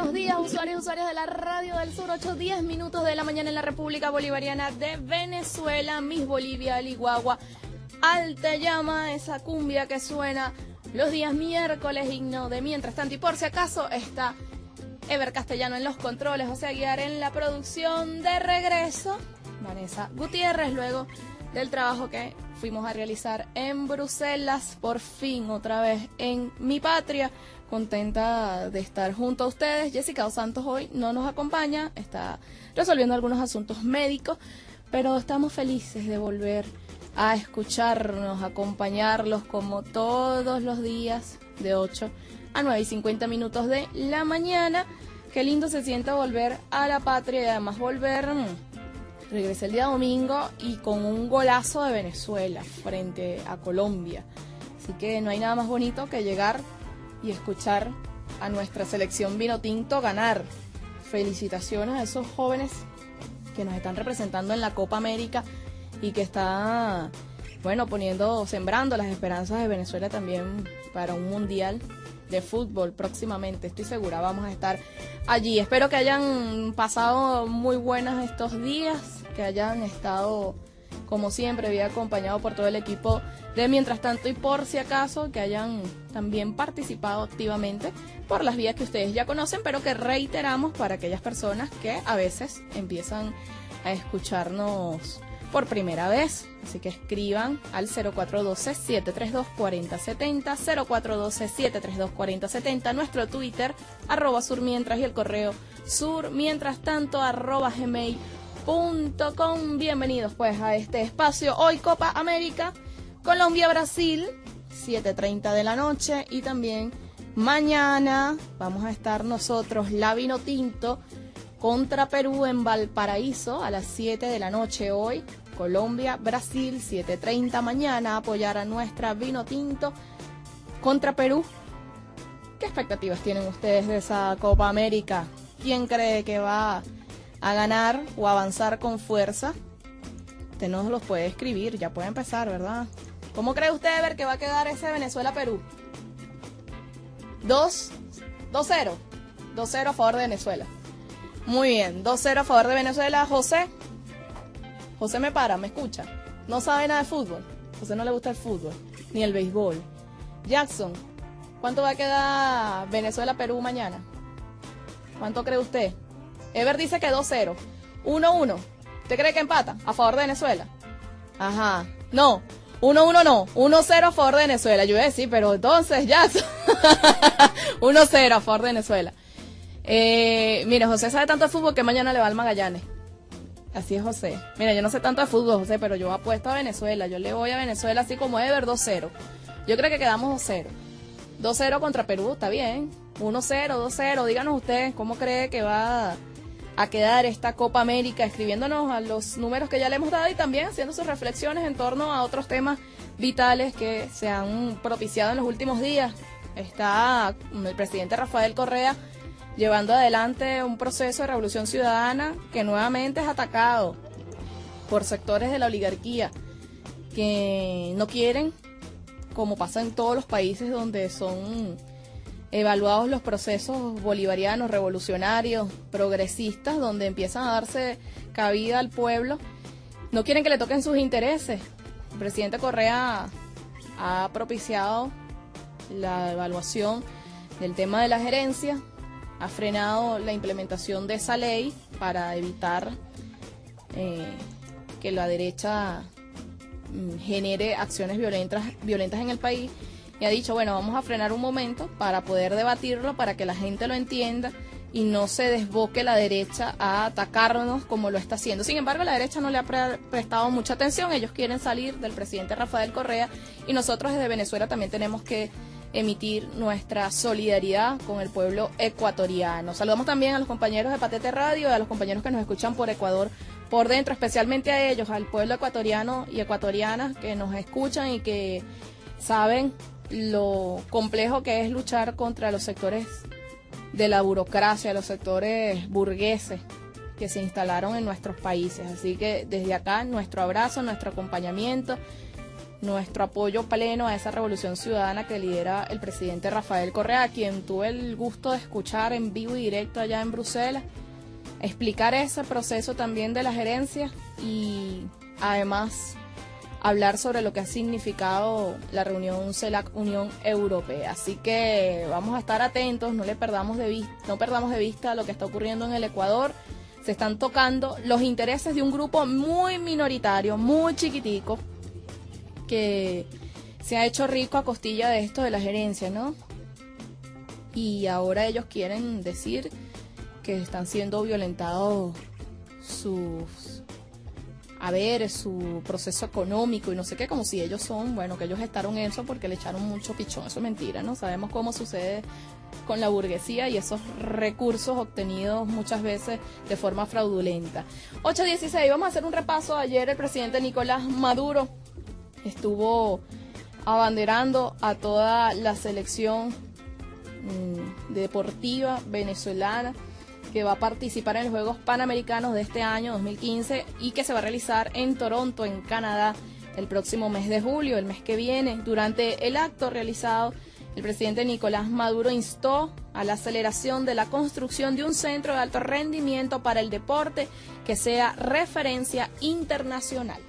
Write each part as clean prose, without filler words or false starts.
buenos días, usuarios y usuarias de la Radio del Sur. 8:10 minutos de la mañana en la República Bolivariana de Venezuela. Miss Bolivia, Aligüagua, Alta Llama, esa cumbia que suena los días miércoles, himno de Mientras Tanto. Y por si acaso está Ever Castellano en los controles, José Aguiar en la producción. De regreso, Vanessa Gutiérrez, luego del trabajo que fuimos a realizar en Bruselas, por fin otra vez en mi patria. Contenta de estar junto a ustedes. Jessica Dos Santos hoy no nos acompaña, está resolviendo algunos asuntos médicos, pero estamos felices de volver a escucharnos, acompañarlos como todos los días de 8 a 9:50 minutos de la mañana. Qué lindo se siente volver a la patria y además regresé el día domingo y con un golazo de Venezuela frente a Colombia. Así que no hay nada más bonito que llegar y escuchar a nuestra selección vinotinto ganar. Felicitaciones a esos jóvenes que nos están representando en la Copa América y que está, sembrando las esperanzas de Venezuela también para un mundial de fútbol próximamente. Estoy segura, vamos a estar allí. Espero que hayan pasado muy buenas estos días, que hayan estado, como siempre, bien acompañado por todo el equipo de Mientras Tanto, y por si acaso que hayan también participado activamente por las vías que ustedes ya conocen, pero que reiteramos para aquellas personas que a veces empiezan a escucharnos por primera vez. Así que escriban al 0412-732-4070, 0412-732-4070, nuestro Twitter, @surmientras, y el correo surmientrastanto @gmail.com. Bienvenidos pues a este espacio. Hoy Copa América, Colombia-Brasil, 7:30 de la noche, y también mañana vamos a estar nosotros, la Vinotinto, contra Perú en Valparaíso a las 7 de la noche hoy. Colombia-Brasil, 7:30 mañana, apoyar a nuestra Vinotinto contra Perú. ¿Qué expectativas tienen ustedes de esa Copa América? ¿Quién cree que va a ganar o avanzar con fuerza? Usted nos los puede escribir, ya puede empezar, ¿verdad? ¿Cómo cree usted ver que va a quedar ese Venezuela-Perú? 2-0 a favor de Venezuela. Muy bien, 2-0 a favor de Venezuela. José me escucha. No sabe nada de fútbol. José no le gusta el fútbol, ni el béisbol. Jackson, ¿cuánto va a quedar Venezuela-Perú mañana? ¿Cuánto cree usted? Ever dice que 2-0. 1-1. ¿Usted cree que empata a favor de Venezuela? Ajá. No. 1-1 no. 1-0 a favor de Venezuela. Yo iba a decir, pero entonces ya. 1-0 a favor de Venezuela. Mira, José sabe tanto de fútbol que mañana le va al Magallanes. Así es, José. Mira, yo no sé tanto de fútbol, José, pero yo apuesto a Venezuela. Yo le voy a Venezuela así como Ever, 2-0. Yo creo que quedamos 2-0. 2-0 contra Perú, está bien. 1-0, 2-0. Díganos ustedes cómo cree que va a quedar esta Copa América, escribiéndonos a los números que ya le hemos dado y también haciendo sus reflexiones en torno a otros temas vitales que se han propiciado en los últimos días. Está el presidente Rafael Correa llevando adelante un proceso de revolución ciudadana que nuevamente es atacado por sectores de la oligarquía que no quieren, como pasa en todos los países donde son evaluados los procesos bolivarianos, revolucionarios, progresistas, donde empiezan a darse cabida al pueblo, no quieren que le toquen sus intereses. El presidente Correa ha propiciado la evaluación del tema de la gerencia, ha frenado la implementación de esa ley para evitar que la derecha genere acciones violentas en el país, y ha dicho, bueno, vamos a frenar un momento para poder debatirlo, para que la gente lo entienda y no se desboque la derecha a atacarnos como lo está haciendo. Sin embargo, la derecha no le ha prestado mucha atención. Ellos quieren salir del presidente Rafael Correa, y nosotros desde Venezuela también tenemos que emitir nuestra solidaridad con el pueblo ecuatoriano. Saludamos también a los compañeros de Patete Radio y a los compañeros que nos escuchan por Ecuador por dentro, especialmente a ellos, al pueblo ecuatoriano y ecuatorianas que nos escuchan y que saben lo complejo que es luchar contra los sectores de la burocracia, los sectores burgueses que se instalaron en nuestros países. Así que desde acá nuestro abrazo, nuestro acompañamiento, nuestro apoyo pleno a esa revolución ciudadana que lidera el presidente Rafael Correa, a quien tuve el gusto de escuchar en vivo y directo allá en Bruselas, explicar ese proceso también de la gerencia y además hablar sobre lo que ha significado la reunión CELAC Unión Europea. Así que vamos a estar atentos, no perdamos de vista lo que está ocurriendo en el Ecuador. Se están tocando los intereses de un grupo muy minoritario, muy chiquitico, que se ha hecho rico a costilla de esto de la gerencia, ¿no? Y ahora ellos quieren decir que están siendo violentados sus haberes, su proceso económico y no sé qué, como si ellos son, bueno, que ellos estaron en eso porque le echaron mucho pichón. Eso es mentira, ¿no? Sabemos cómo sucede con la burguesía y esos recursos obtenidos muchas veces de forma fraudulenta. 8:16, vamos a hacer un repaso. Ayer el presidente Nicolás Maduro estuvo abanderando a toda la selección deportiva venezolana que va a participar en los Juegos Panamericanos de este año 2015 y que se va a realizar en Toronto, en Canadá, el próximo mes de julio, el mes que viene. Durante el acto realizado, el presidente Nicolás Maduro instó a la aceleración de la construcción de un centro de alto rendimiento para el deporte que sea referencia internacional.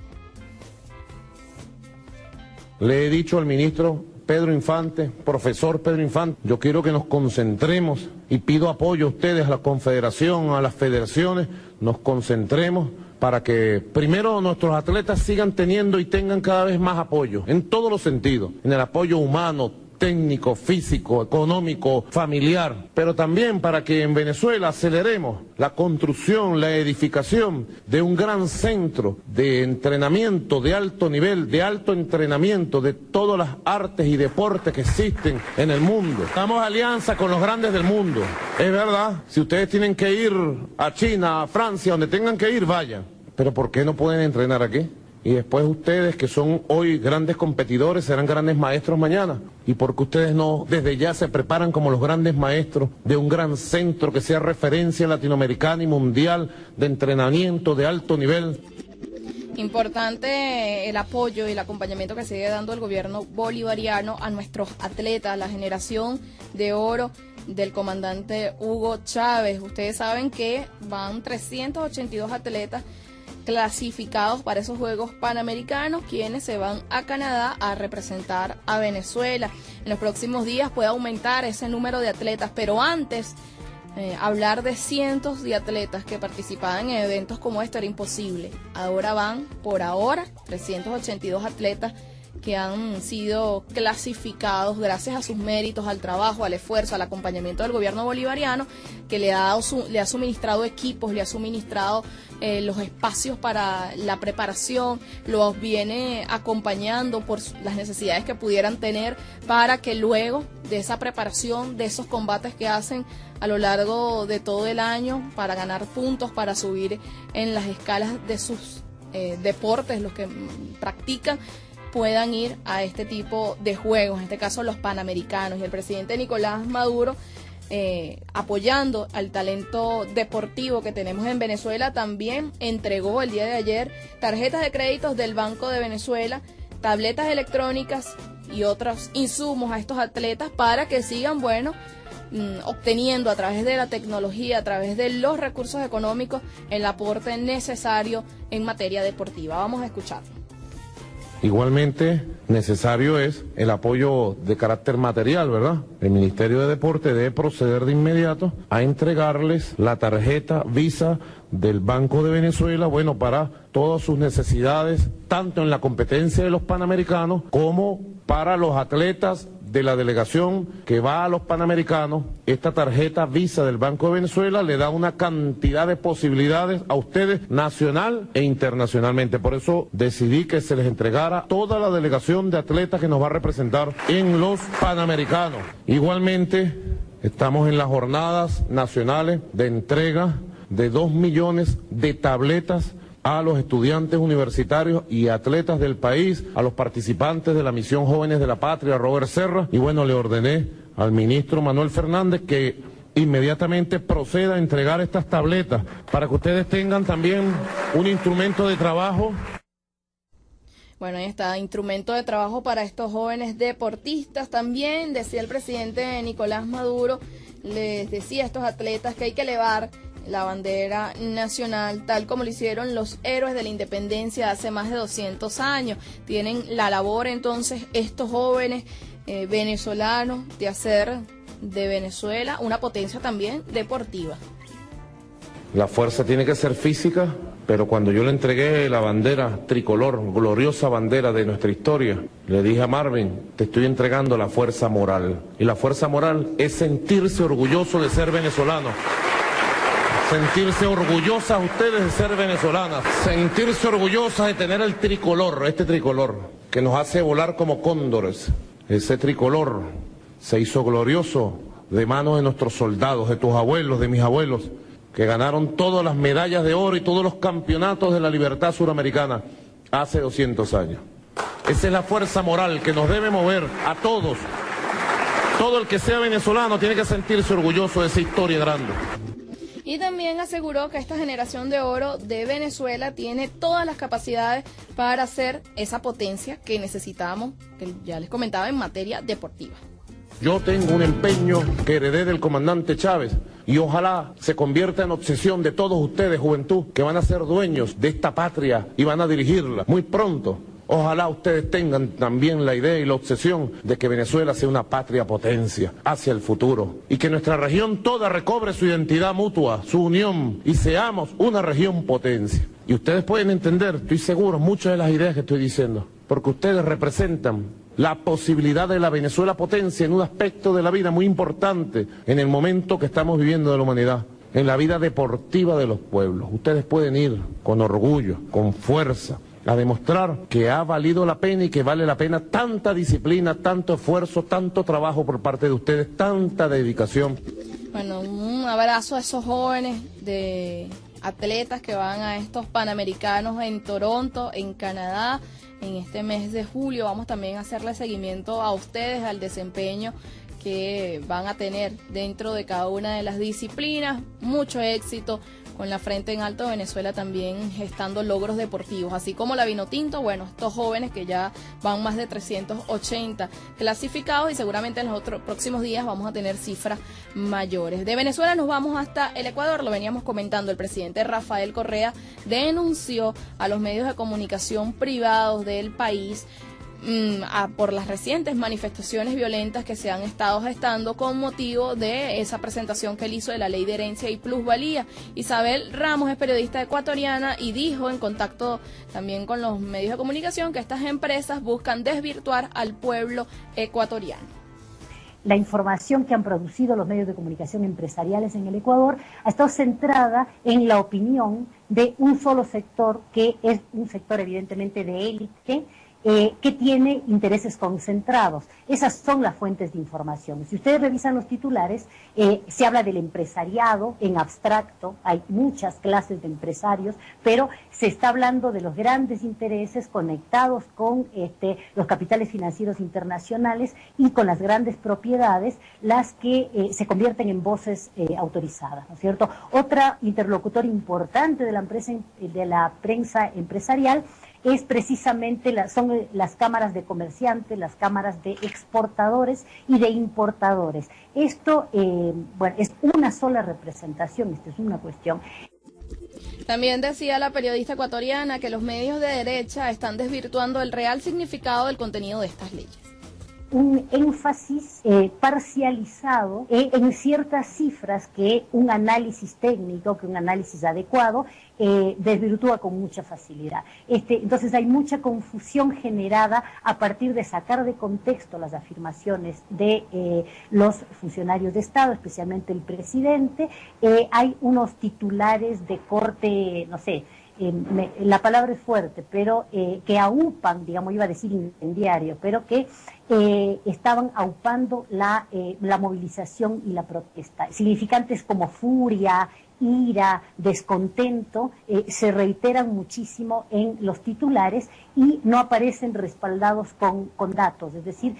Le he dicho al ministro Pedro Infante, profesor Pedro Infante, yo quiero que nos concentremos y pido apoyo a ustedes, a la Confederación, a las federaciones, nos concentremos para que primero nuestros atletas sigan teniendo y tengan cada vez más apoyo, en todos los sentidos, en el apoyo humano, técnico, físico, económico, familiar, pero también para que en Venezuela aceleremos la construcción, la edificación de un gran centro de entrenamiento de alto nivel, de alto entrenamiento de todas las artes y deportes que existen en el mundo. Damos alianza con los grandes del mundo. Es verdad, si ustedes tienen que ir a China, a Francia, donde tengan que ir, vayan. Pero ¿por qué no pueden entrenar aquí? Y después ustedes, que son hoy grandes competidores, serán grandes maestros mañana. ¿Y por qué ustedes no desde ya se preparan como los grandes maestros de un gran centro que sea referencia latinoamericana y mundial de entrenamiento de alto nivel? Importante el apoyo y el acompañamiento que sigue dando el gobierno bolivariano a nuestros atletas, la generación de oro del comandante Hugo Chávez. Ustedes saben que van 382 atletas clasificados para esos Juegos Panamericanos, quienes se van a Canadá a representar a Venezuela. En los próximos días puede aumentar ese número de atletas, pero antes hablar de cientos de atletas que participaban en eventos como este era imposible. Ahora van, por ahora, 382 atletas que han sido clasificados gracias a sus méritos, al trabajo, al esfuerzo, al acompañamiento del gobierno bolivariano, que le ha suministrado equipos, le ha suministrado los espacios para la preparación, los viene acompañando por las necesidades que pudieran tener para que luego de esa preparación, de esos combates que hacen a lo largo de todo el año para ganar puntos, para subir en las escalas de sus deportes, los que practican, puedan ir a este tipo de juegos, en este caso los Panamericanos. Y el presidente Nicolás Maduro, apoyando al talento deportivo que tenemos en Venezuela, también entregó el día de ayer tarjetas de créditos del Banco de Venezuela, tabletas electrónicas y otros insumos a estos atletas para que sigan, obteniendo a través de la tecnología, a través de los recursos económicos, el aporte necesario en materia deportiva. Vamos a escuchar. Igualmente necesario es el apoyo de carácter material, ¿verdad? El Ministerio de Deporte debe proceder de inmediato a entregarles la tarjeta Visa del Banco de Venezuela, para todas sus necesidades, tanto en la competencia de los Panamericanos como para los atletas de la delegación que va a los Panamericanos. Esta tarjeta Visa del Banco de Venezuela le da una cantidad de posibilidades a ustedes nacional e internacionalmente. Por eso decidí que se les entregara toda la delegación de atletas que nos va a representar en los Panamericanos. Igualmente, estamos en las jornadas nacionales de entrega de 2 millones de tabletas a los estudiantes universitarios y atletas del país, a los participantes de la misión Jóvenes de la Patria, Robert Serra, y le ordené al ministro Manuel Fernández que inmediatamente proceda a entregar estas tabletas para que ustedes tengan también un instrumento de trabajo. Bueno, ahí está, instrumento de trabajo para estos jóvenes deportistas. También decía el presidente Nicolás Maduro, les decía a estos atletas que hay que elevar la bandera nacional, tal como lo hicieron los héroes de la independencia hace más de 200 años. Tienen la labor entonces estos jóvenes venezolanos de hacer de Venezuela una potencia también deportiva. La fuerza tiene que ser física, pero cuando yo le entregué la bandera tricolor, gloriosa bandera de nuestra historia, le dije a Marvin, te estoy entregando la fuerza moral. Y la fuerza moral es sentirse orgulloso de ser venezolano. Sentirse orgullosas ustedes de ser venezolanas. Sentirse orgullosas de tener el tricolor, este tricolor, que nos hace volar como cóndores. Ese tricolor se hizo glorioso de manos de nuestros soldados, de tus abuelos, de mis abuelos, que ganaron todas las medallas de oro y todos los campeonatos de la libertad suramericana hace 200 años. Esa es la fuerza moral que nos debe mover a todos. Todo el que sea venezolano tiene que sentirse orgulloso de esa historia grande. Y también aseguró que esta generación de oro de Venezuela tiene todas las capacidades para ser esa potencia que necesitamos, que ya les comentaba, en materia deportiva. Yo tengo un empeño que heredé del comandante Chávez y ojalá se convierta en obsesión de todos ustedes, juventud, que van a ser dueños de esta patria y van a dirigirla muy pronto. Ojalá ustedes tengan también la idea y la obsesión de que Venezuela sea una patria potencia hacia el futuro y que nuestra región toda recobre su identidad mutua, su unión y seamos una región potencia. Y ustedes pueden entender, estoy seguro, muchas de las ideas que estoy diciendo, porque ustedes representan la posibilidad de la Venezuela potencia en un aspecto de la vida muy importante en el momento que estamos viviendo de la humanidad, en la vida deportiva de los pueblos. Ustedes pueden ir con orgullo, con fuerza, a demostrar que ha valido la pena y que vale la pena tanta disciplina, tanto esfuerzo, tanto trabajo por parte de ustedes, tanta dedicación. Bueno, un abrazo a esos jóvenes de atletas que van a estos Panamericanos en Toronto, en Canadá, en este mes de julio. Vamos también a hacerle seguimiento a ustedes, al desempeño que van a tener dentro de cada una de las disciplinas. Mucho éxito con la frente en alto. Venezuela también gestando logros deportivos, así como la Vinotinto. Bueno, estos jóvenes que ya van más de 380 clasificados y seguramente en los próximos días vamos a tener cifras mayores. De Venezuela nos vamos hasta el Ecuador. Lo veníamos comentando, el presidente Rafael Correa denunció a los medios de comunicación privados del país por las recientes manifestaciones violentas que se han estado gestando con motivo de esa presentación que él hizo de la Ley de Herencia y Plusvalía. Isabel Ramos es periodista ecuatoriana y dijo en contacto también con los medios de comunicación que estas empresas buscan desvirtuar al pueblo ecuatoriano. La información que han producido los medios de comunicación empresariales en el Ecuador ha estado centrada en la opinión de un solo sector, que es un sector evidentemente de élite, que tiene intereses concentrados. Esas son las fuentes de información. Si ustedes revisan los titulares, se habla del empresariado en abstracto, hay muchas clases de empresarios, pero se está hablando de los grandes intereses conectados con los capitales financieros internacionales y con las grandes propiedades, las que se convierten en voces autorizadas, ¿no es cierto? Otra interlocutor importante de la prensa empresarial es precisamente son las cámaras de comerciantes, las cámaras de exportadores y de importadores. Esto, bueno, es una sola representación, esto es una cuestión. También decía la periodista ecuatoriana que los medios de derecha están desvirtuando el real significado del contenido de estas leyes. Un énfasis parcializado en ciertas cifras que un análisis técnico, que un análisis adecuado desvirtúa con mucha facilidad. Entonces hay mucha confusión generada a partir de sacar de contexto las afirmaciones de los funcionarios de Estado, especialmente el presidente. Hay unos titulares de corte, no sé, la palabra es fuerte, pero que aupan, digamos, iba a decir incendiario, pero que estaban aupando la movilización y la protesta. Significantes como furia, ira, descontento, se reiteran muchísimo en los titulares y no aparecen respaldados con datos. Es decir,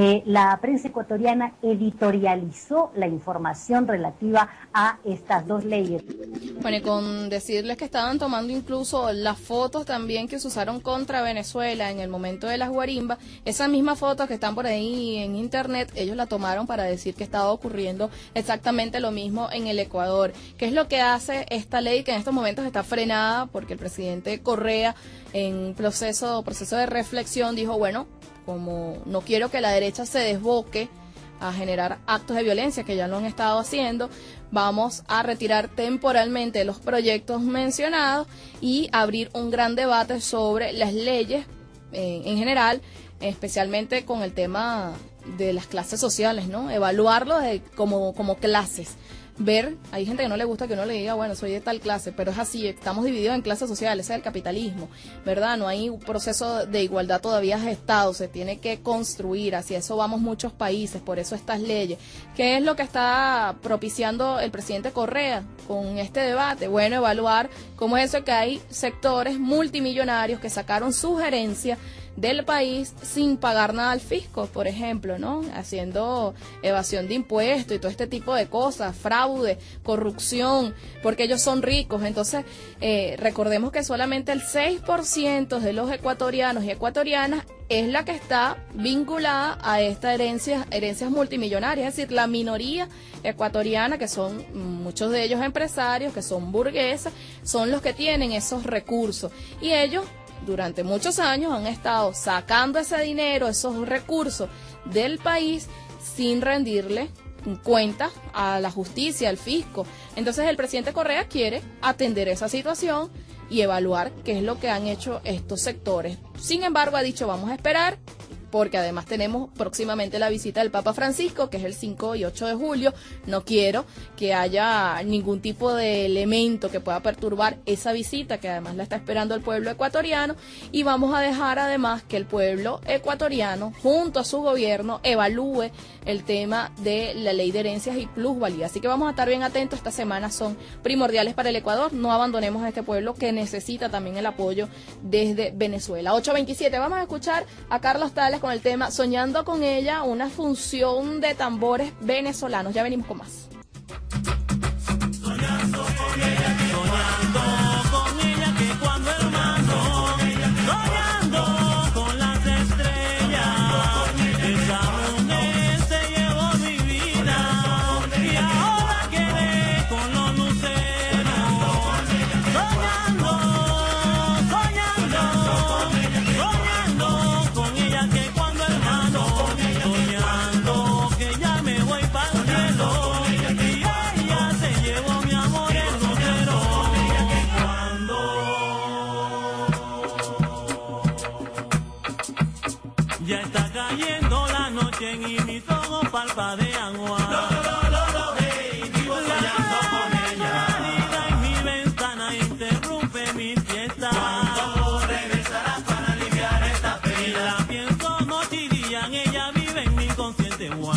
la prensa ecuatoriana editorializó la información relativa a estas dos leyes. Bueno, y con decirles que estaban tomando incluso las fotos también que se usaron contra Venezuela en el momento de las guarimbas, esas mismas fotos que están por ahí en internet, ellos la tomaron para decir que estaba ocurriendo exactamente lo mismo en el Ecuador. ¿Qué es lo que hace esta ley que en estos momentos está frenada porque el presidente Correa en proceso de reflexión dijo, bueno, como no quiero que la derecha se desboque a generar actos de violencia que ya lo han estado haciendo, vamos a retirar temporalmente los proyectos mencionados y abrir un gran debate sobre las leyes en general, especialmente con el tema de las clases sociales, ¿no? Evaluarlo como clases. Ver, hay gente que no le gusta que uno le diga, bueno, soy de tal clase, pero es así, estamos divididos en clases sociales, ese es el capitalismo, ¿verdad? No hay un proceso de igualdad todavía gestado, se tiene que construir, hacia eso vamos muchos países, por eso estas leyes. ¿Qué es lo que está propiciando el presidente Correa con este debate? Bueno, evaluar cómo es eso que hay sectores multimillonarios que sacaron sugerencias del país sin pagar nada al fisco, por ejemplo, ¿no? Haciendo evasión de impuestos y todo este tipo de cosas, fraude, corrupción, porque ellos son ricos. Entonces, recordemos que solamente el 6% de los ecuatorianos y ecuatorianas es la que está vinculada a estas herencias multimillonarias, es decir, la minoría ecuatoriana, que son muchos de ellos empresarios, que son burgueses, son los que tienen esos recursos. Y ellos durante muchos años han estado sacando ese dinero, esos recursos del país sin rendirle cuentas a la justicia, al fisco. Entonces el presidente Correa quiere atender esa situación y evaluar qué es lo que han hecho estos sectores. Sin embargo, ha dicho, vamos a esperar, porque además tenemos próximamente la visita del Papa Francisco, que es el 5 y 8 de julio. No quiero que haya ningún tipo de elemento que pueda perturbar esa visita, que además la está esperando el pueblo ecuatoriano, y vamos a dejar además que el pueblo ecuatoriano, junto a su gobierno, evalúe el tema de la ley de herencias y plusvalía. Así que vamos a estar bien atentos, estas semanas son primordiales para el Ecuador, no abandonemos a este pueblo que necesita también el apoyo desde Venezuela. 8:27, vamos a escuchar a Carlos Tales con el tema Soñando con ella, una función de tambores venezolanos. Ya venimos con más. Soñando con ella, que cuando hermano, soñando con las estrellas, esa mujer se llevó mi vida y ahora quedé con los luceros. Soñando con ella, que cuando hermano, soñando que ya me voy para el cielo y ella se llevó mi amor el lucero. Cuando ya está cayendo la noche y mis ojos palpadean agua. Vivo soñando con ella. Y mi ventana interrumpe mi fiesta. ¿Cuándo regresarás para aliviar esta pena? Y la pienso noche y día, en ella vive en mi inconsciente. Vivo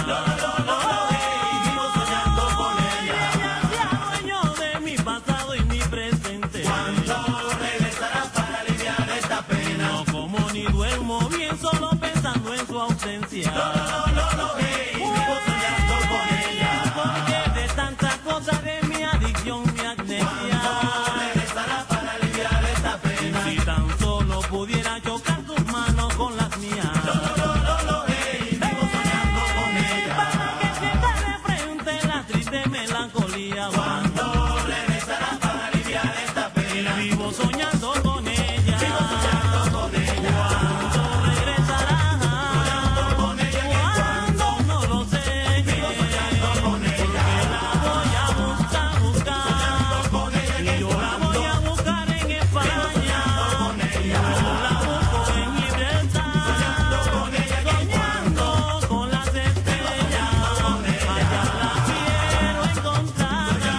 soñando con ella. Ella es dueño de mi pasado y mi presente. ¿Cuándo regresarás para aliviar esta pena? No como ni duermo bien, solo pensando en su ausencia. Vivo soñando con ella. Porque de tantas cosas de mi adicción, mi amnesia. ¿Cuándo regresarás para aliviar esta pena? Si tan solo pudiera chocar tus manos con las mías. Vivo soñando con ella. Para que sienta de frente la triste melancolía. ¿Cuándo regresarás para aliviar esta pena? Vivo soñando con ella. Vivo soñando con ella. ¿Cuándo regresarás? Soñando con ella. ¿Cuándo? No lo sé. Vivo soñando con ella. Porque la voy a buscar. Soñando con ella. Y yo la voy a buscar en España. Soñando con ella. Yo la busco en Gibraltar. Soñando con ella. Soñando con las estrellas. Allá la quiero encontrar.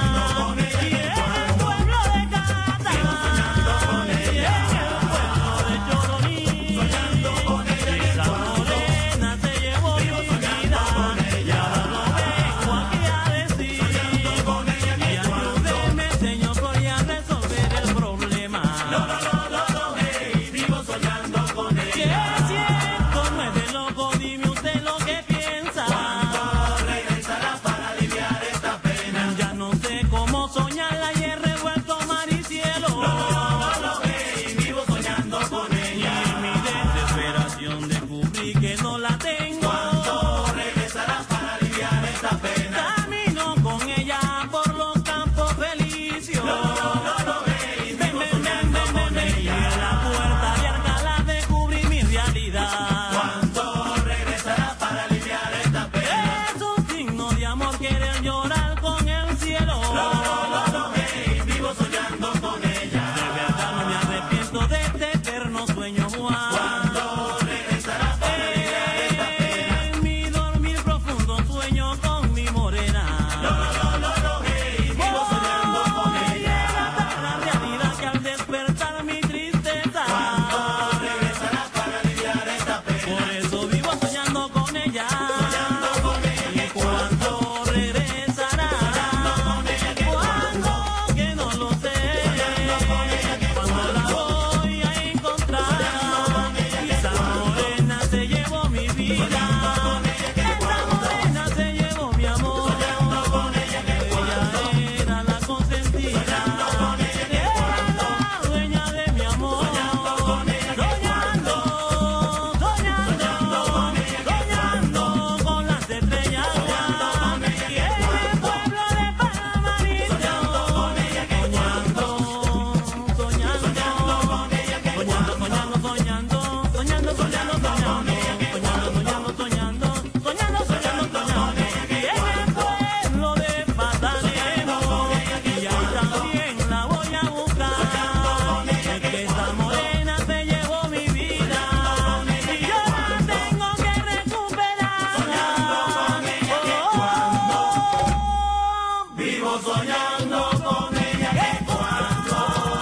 vivo soñando con ella que cuando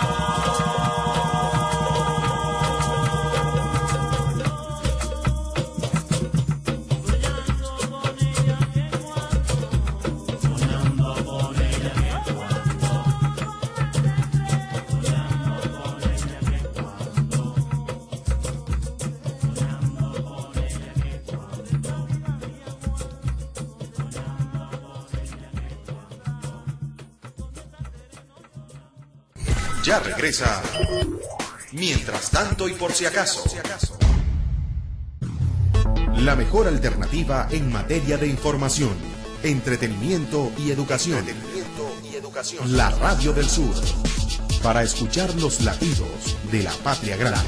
Ya regresa. Mientras tanto y por si acaso. La mejor alternativa en materia de información, entretenimiento y educación. La Radio del Sur. Para escuchar los latidos de la patria grande.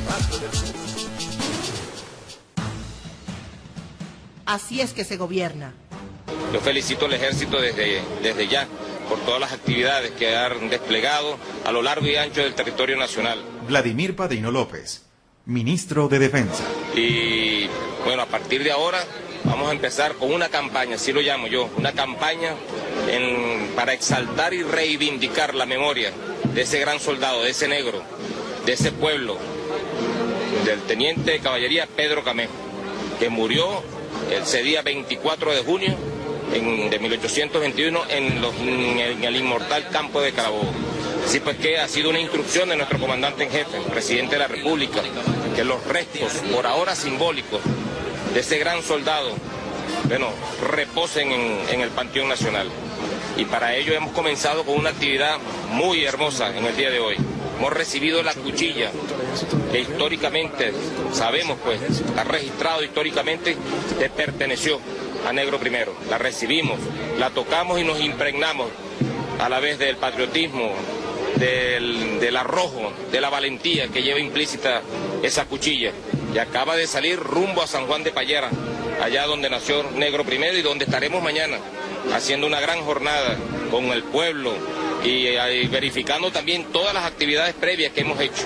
Así es que se gobierna. Yo felicito al ejército desde ya por todas las actividades que han desplegado a lo largo y ancho del territorio nacional. Vladimir Padrino López, ministro de Defensa. Y bueno, a partir de ahora vamos a empezar con una campaña, así lo llamo yo, una campaña para exaltar y reivindicar la memoria de ese gran soldado, de ese negro, de ese pueblo, del teniente de caballería Pedro Camejo, que murió ese día 24 de junio de 1821 en el inmortal campo de Carabobo. Así pues que ha sido una instrucción de nuestro comandante en jefe, el presidente de la República, que los restos, por ahora simbólicos, de ese gran soldado, bueno, reposen en el Panteón Nacional. Y para ello hemos comenzado con una actividad muy hermosa en el día de hoy. Hemos recibido la cuchilla, que históricamente, sabemos pues, está registrado históricamente, que perteneció a Negro Primero. La recibimos, la tocamos y nos impregnamos a la vez del patriotismo, del arrojo, de la valentía que lleva implícita esa cuchilla. Y acaba de salir rumbo a San Juan de Payara, allá donde nació Negro Primero y donde estaremos mañana haciendo una gran jornada con el pueblo y verificando también todas las actividades previas que hemos hecho.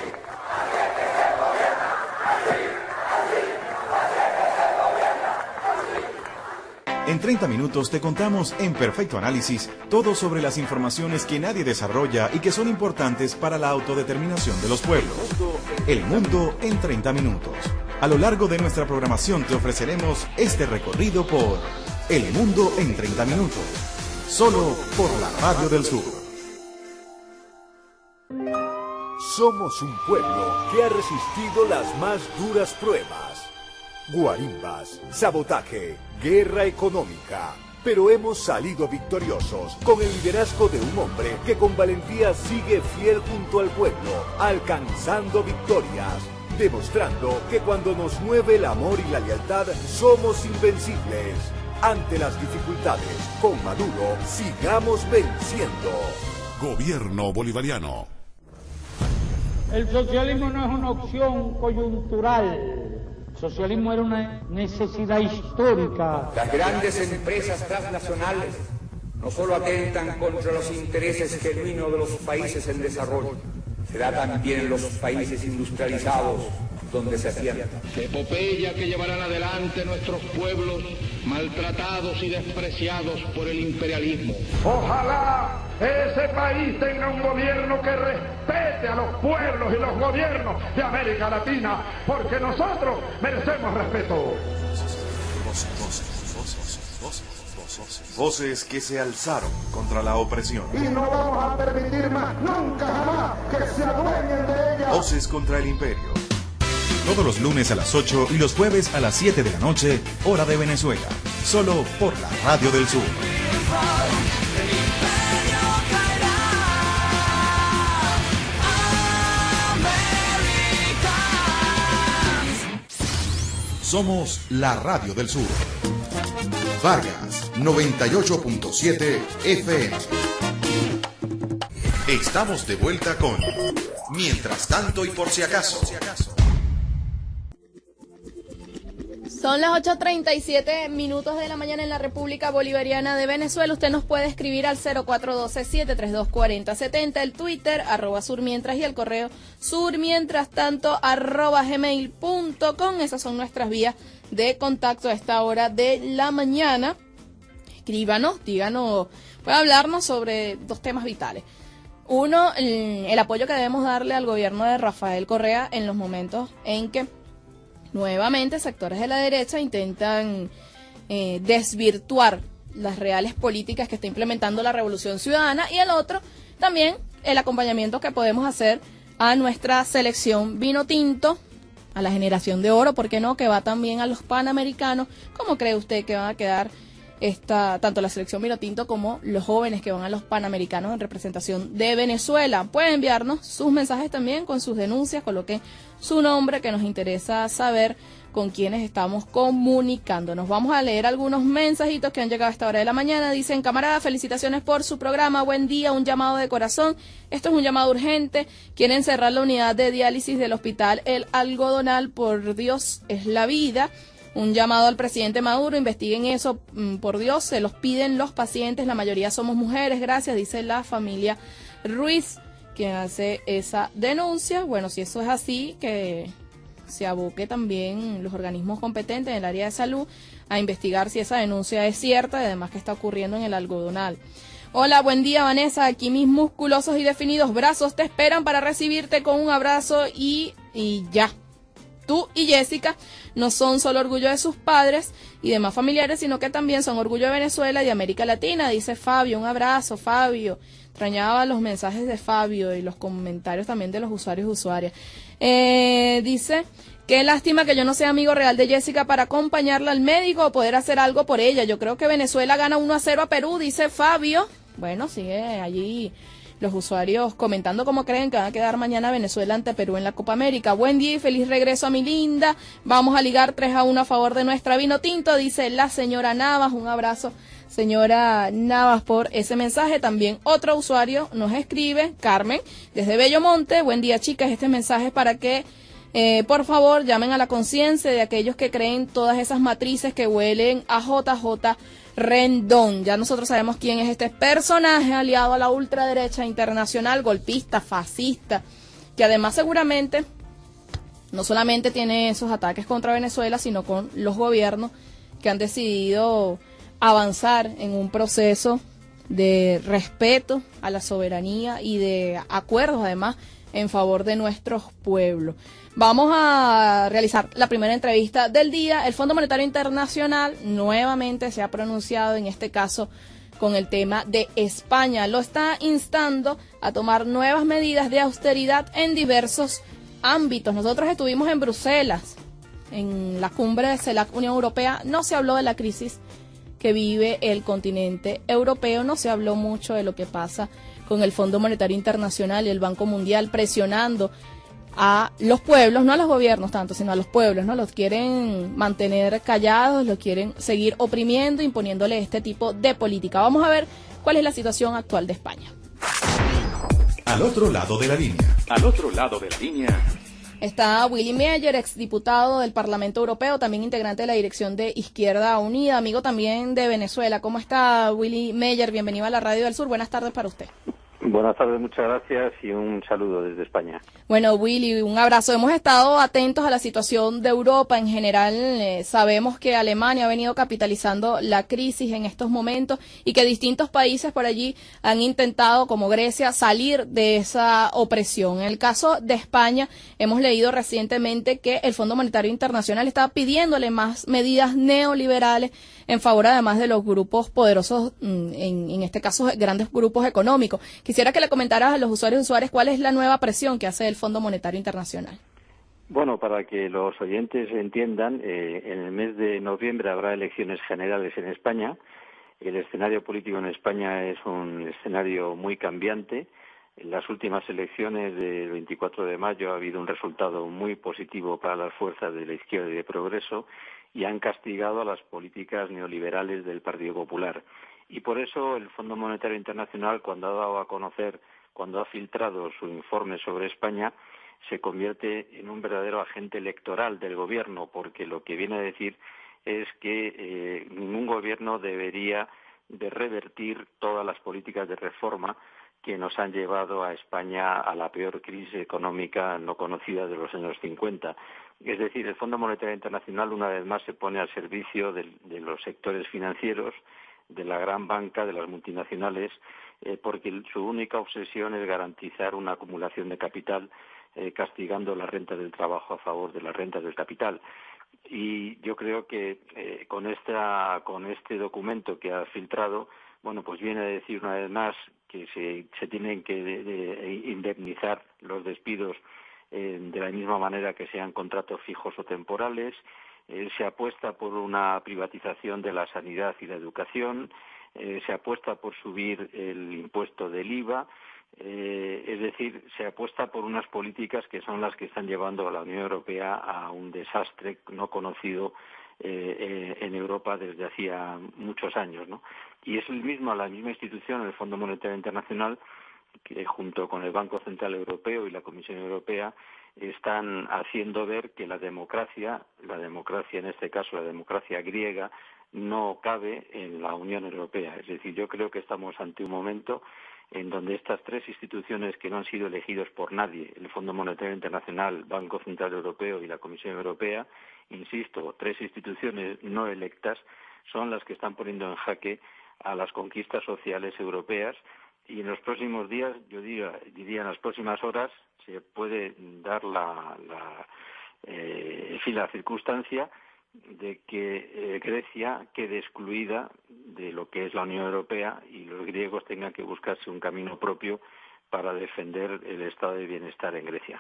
En 30 minutos te contamos en perfecto análisis todo sobre las informaciones que nadie desarrolla y que son importantes para la autodeterminación de los pueblos. El mundo en 30 minutos. A lo largo de nuestra programación te ofreceremos este recorrido por El mundo en 30 minutos. Solo por la Radio del Sur. Somos un pueblo que ha resistido las más duras pruebas. Guarimbas, sabotaje, guerra económica. Pero hemos salido victoriosos con el liderazgo de un hombre que con valentía sigue fiel junto al pueblo, alcanzando victorias, demostrando que cuando nos mueve el amor y la lealtad somos invencibles. Ante las dificultades, con Maduro, sigamos venciendo. Gobierno bolivariano. El socialismo no es una opción coyuntural. El socialismo era una necesidad histórica. Las grandes empresas transnacionales no solo atentan contra los intereses genuinos de los países en desarrollo, se da también en los países industrializados donde se asientan. Epopeya que llevarán adelante nuestros pueblos maltratados y despreciados por el imperialismo. Ojalá ese país tenga un gobierno que respete a los pueblos y los gobiernos de América Latina, porque nosotros merecemos respeto. Voces que se alzaron contra la opresión. Y no vamos a permitir más, nunca jamás, que se adueñen de ella. Voces contra el imperio. Todos los lunes a las 8 y los jueves a las 7 de la noche, hora de Venezuela. Solo por la Radio del Sur. Somos la Radio del Sur. Vargas, 98.7 FM. Estamos de vuelta con Mientras tanto y por si acaso. Son las 8:37 minutos de la mañana en la República Bolivariana de Venezuela. Usted nos puede escribir al 0412-732-4070, el Twitter, @surmientras, y el correo surmientrastanto @gmail.com. Esas son nuestras vías de contacto a esta hora de la mañana. Escríbanos, díganos puede hablarnos sobre dos temas vitales. Uno, el apoyo que debemos darle al gobierno de Rafael Correa en los momentos en que nuevamente sectores de la derecha intentan desvirtuar las reales políticas que está implementando la Revolución Ciudadana, y el otro, también el acompañamiento que podemos hacer a nuestra selección vino tinto, a la generación de oro, ¿por qué no?, que va también a los Panamericanos. ¿Cómo cree usted que van a quedar tanto la selección vino tinto como los jóvenes que van a los Panamericanos en representación de Venezuela? Pueden enviarnos sus mensajes también con sus denuncias, coloquen su nombre, que nos interesa saber con quienes estamos comunicándonos. Vamos a leer algunos mensajitos que han llegado a esta hora de la mañana. Dicen: camarada, felicitaciones por su programa, buen día, un llamado de corazón, esto es un llamado urgente, quieren cerrar la unidad de diálisis del hospital El Algodonal, por Dios, es la vida. Un llamado al presidente Maduro, investiguen eso, por Dios, se los piden los pacientes, la mayoría somos mujeres, gracias, dice la familia Ruiz, quien hace esa denuncia. Bueno, si eso es así, que se aboque también los organismos competentes en el área de salud a investigar si esa denuncia es cierta y además qué está ocurriendo en el Algodonal. Hola, buen día, Vanessa, aquí mis musculosos y definidos brazos te esperan para recibirte con un abrazo y ya. Tú y Jessica no son solo orgullo de sus padres y demás familiares, sino que también son orgullo de Venezuela y de América Latina, dice Fabio. Un abrazo, Fabio. Extrañaba los mensajes de Fabio y los comentarios también de los usuarios y usuarias. Dice: qué lástima que yo no sea amigo real de Jessica para acompañarla al médico o poder hacer algo por ella. Yo creo que Venezuela gana 1-0 a Perú, dice Fabio. Bueno, sigue allí los usuarios comentando cómo creen que va a quedar mañana Venezuela ante Perú en la Copa América. Buen día y feliz regreso a mi linda. Vamos a ligar 3-1 a favor de nuestra vino tinto, dice la señora Navas. Un abrazo, señora Navas, por ese mensaje. También otro usuario nos escribe, Carmen, desde Bellomonte. Buen día, chicas. Este mensaje es para que, por favor, llamen a la conciencia de aquellos que creen todas esas matrices que huelen a JJ Rendón. Ya nosotros sabemos quién es este personaje aliado a la ultraderecha internacional, golpista, fascista, que además seguramente no solamente tiene esos ataques contra Venezuela, sino con los gobiernos que han decidido avanzar en un proceso de respeto a la soberanía y de acuerdos además en favor de nuestros pueblos. Vamos a realizar la primera entrevista del día. El Fondo Monetario Internacional nuevamente se ha pronunciado, en este caso con el tema de España. Lo está instando a tomar nuevas medidas de austeridad en diversos ámbitos. Nosotros estuvimos en Bruselas, en la cumbre de CELAC Unión Europea. No se habló de la crisis que vive el continente europeo, no se habló mucho de lo que pasa con el Fondo Monetario Internacional y el Banco Mundial presionando a los pueblos, no a los gobiernos tanto, sino a los pueblos, ¿no? Los quieren mantener callados, los quieren seguir oprimiendo, imponiéndole este tipo de política. Vamos a ver cuál es la situación actual de España. Al otro lado de la línea. Al otro lado de la línea. Está Willy Meyer, exdiputado del Parlamento Europeo, también integrante de la dirección de Izquierda Unida, amigo también de Venezuela. ¿Cómo está, Willy Meyer? Bienvenido a la Radio del Sur. Buenas tardes para usted. Buenas tardes, muchas gracias y un saludo desde España. Bueno, Willy, un abrazo. Hemos estado atentos a la situación de Europa en general. Sabemos que Alemania ha venido capitalizando la crisis en estos momentos y que distintos países por allí han intentado, como Grecia, salir de esa opresión. En el caso de España, hemos leído recientemente que el Fondo Monetario Internacional está pidiéndole más medidas neoliberales en favor además de los grupos poderosos, en este caso grandes grupos económicos. Quisiera que le comentaras a los usuarios y usuarias cuál es la nueva presión que hace el Fondo Monetario Internacional. Bueno, para que los oyentes entiendan, en el mes de noviembre habrá elecciones generales en España. El escenario político en España es un escenario muy cambiante. En las últimas elecciones del 24 de mayo ha habido un resultado muy positivo para las fuerzas de la izquierda y de progreso y han castigado a las políticas neoliberales del Partido Popular. Y por eso el Fondo Monetario Internacional, cuando ha dado a conocer, cuando ha filtrado su informe sobre España, se convierte en un verdadero agente electoral del gobierno, porque lo que viene a decir es que ningún gobierno debería de revertir todas las políticas de reforma que nos han llevado a España a la peor crisis económica no conocida de los años 50. Es decir, el Fondo Monetario Internacional una vez más se pone al servicio de los sectores financieros, de la gran banca, de las multinacionales, porque su única obsesión es garantizar una acumulación de capital, castigando la renta del trabajo a favor de las rentas del capital. Y yo creo que con este documento que ha filtrado, bueno, pues viene a decir una vez más que se tienen que indemnizar los despidos de la misma manera que sean contratos fijos o temporales. Se apuesta por una privatización de la sanidad y la educación, se apuesta por subir el impuesto del IVA, es decir, se apuesta por unas políticas que son las que están llevando a la Unión Europea a un desastre no conocido en Europa desde hacía muchos años, ¿no? Y es la misma institución, el Fondo Monetario Internacional, que junto con el Banco Central Europeo y la Comisión Europea están haciendo ver que la democracia en este caso la democracia griega, no cabe en la Unión Europea. Es decir, yo creo que estamos ante un momento en donde estas tres instituciones que no han sido elegidos por nadie, el Fondo Monetario Internacional, el Banco Central Europeo y la Comisión Europea, insisto, tres instituciones no electas, son las que están poniendo en jaque a las conquistas sociales europeas. Y en los próximos días, yo diría en las próximas horas, se puede dar la circunstancia de que Grecia quede excluida de lo que es la Unión Europea y los griegos tengan que buscarse un camino propio para defender el estado de bienestar en Grecia.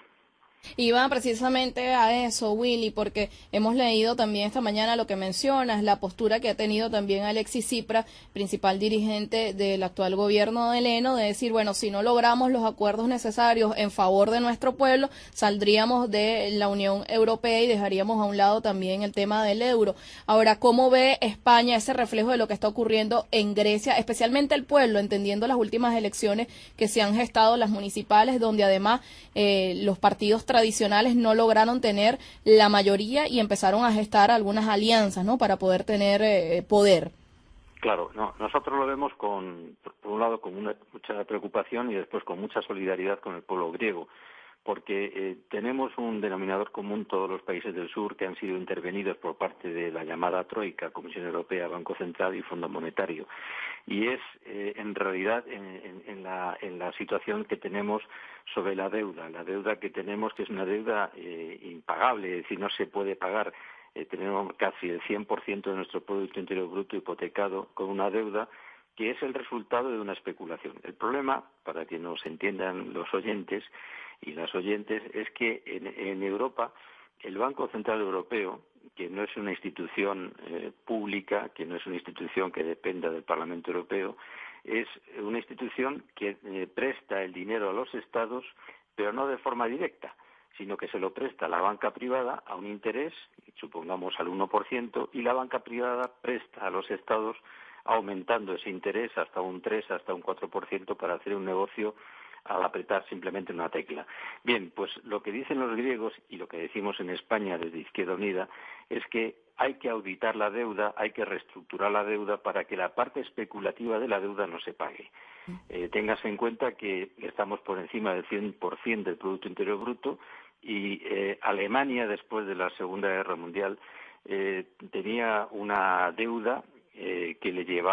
Iba precisamente a eso, Willy, porque hemos leído también esta mañana lo que mencionas, la postura que ha tenido también Alexis Tsipras, principal dirigente del actual gobierno de Leno, de decir, bueno, si no logramos los acuerdos necesarios en favor de nuestro pueblo, saldríamos de la Unión Europea y dejaríamos a un lado también el tema del euro. Ahora, ¿cómo ve España ese reflejo de lo que está ocurriendo en Grecia, especialmente el pueblo, entendiendo las últimas elecciones que se han gestado, las municipales, donde además los partidos tradicionales no lograron tener la mayoría y empezaron a gestar algunas alianzas, ¿no?, para poder tener poder? Claro, no, nosotros lo vemos por un lado con mucha preocupación y después con mucha solidaridad con el pueblo griego, porque tenemos un denominador común todos los países del sur que han sido intervenidos por parte de la llamada Troika, Comisión Europea, Banco Central y Fondo Monetario. Y es en realidad en la situación que tenemos sobre la deuda que tenemos, que es una deuda impagable, es decir, no se puede pagar. Tenemos casi el 100% de nuestro Producto Interior Bruto hipotecado con una deuda que es el resultado de una especulación. El problema, para que nos entiendan los oyentes y las oyentes, es que en Europa el Banco Central Europeo, que no es una institución pública, que no es una institución que dependa del Parlamento Europeo, es una institución que presta el dinero a los Estados, pero no de forma directa, sino que se lo presta a la banca privada a un interés, supongamos al 1%, y la banca privada presta a los Estados aumentando ese interés hasta un 3, hasta un 4% para hacer un negocio al apretar simplemente una tecla. Bien, pues lo que dicen los griegos y lo que decimos en España desde Izquierda Unida es que hay que auditar la deuda, hay que reestructurar la deuda para que la parte especulativa de la deuda no se pague. Téngase en cuenta que estamos por encima del 100% del Producto Interior Bruto y Alemania, después de la Segunda Guerra Mundial, tenía una deuda que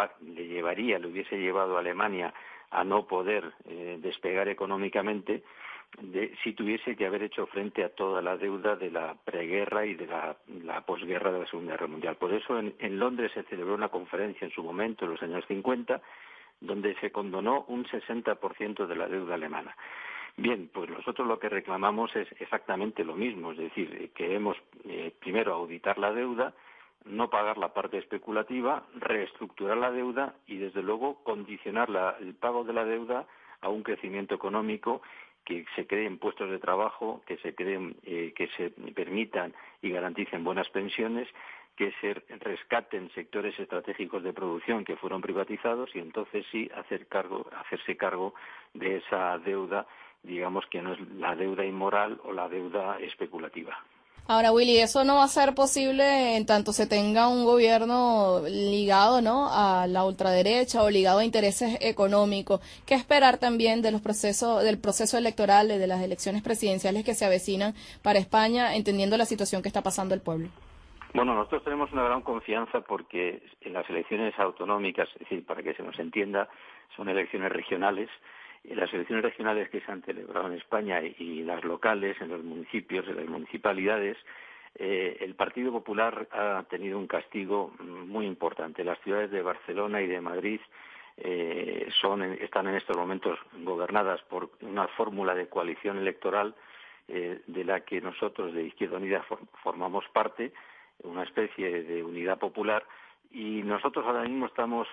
le hubiese llevado a Alemania a no poder despegar económicamente si tuviese que haber hecho frente a toda la deuda de la preguerra y de la posguerra de la Segunda Guerra Mundial. Por eso en Londres se celebró una conferencia en su momento, en los años 50, donde se condonó un 60% de la deuda alemana. Bien, pues nosotros lo que reclamamos es exactamente lo mismo, es decir, queremos primero auditar la deuda, no pagar la parte especulativa, reestructurar la deuda y, desde luego, condicionar el pago de la deuda a un crecimiento económico, que se creen puestos de trabajo, que se permitan y garanticen buenas pensiones, que se rescaten sectores estratégicos de producción que fueron privatizados y entonces sí hacerse cargo de esa deuda, digamos que no es la deuda inmoral o la deuda especulativa. Ahora, Willy, eso no va a ser posible en tanto se tenga un gobierno ligado, ¿no?, a la ultraderecha o ligado a intereses económicos. ¿Qué esperar también del proceso electoral, de las elecciones presidenciales que se avecinan para España, entendiendo la situación que está pasando el pueblo? Bueno, nosotros tenemos una gran confianza porque en las elecciones autonómicas, es decir, para que se nos entienda, son elecciones regionales. En las elecciones regionales que se han celebrado en España y las locales, en los municipios, en las municipalidades, el Partido Popular ha tenido un castigo muy importante. Las ciudades de Barcelona y de Madrid están en estos momentos gobernadas por una fórmula de coalición electoral de la que nosotros de Izquierda Unida formamos parte, una especie de unidad popular, y nosotros ahora mismo estamos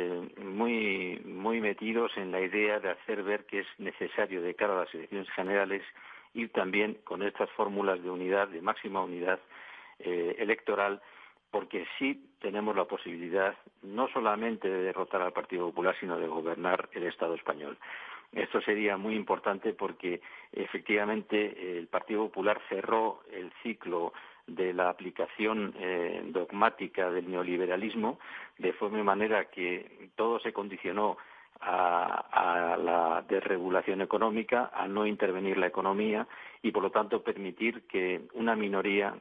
muy metidos en la idea de hacer ver que es necesario de cara a las elecciones generales ir también con estas fórmulas de unidad, de máxima unidad electoral, porque sí tenemos la posibilidad no solamente de derrotar al Partido Popular, sino de gobernar el Estado español. Esto sería muy importante porque efectivamente el Partido Popular cerró el ciclo de la aplicación dogmática del neoliberalismo, de forma y manera que todo se condicionó a la desregulación económica, a no intervenir la economía y, por lo tanto, permitir que una minoría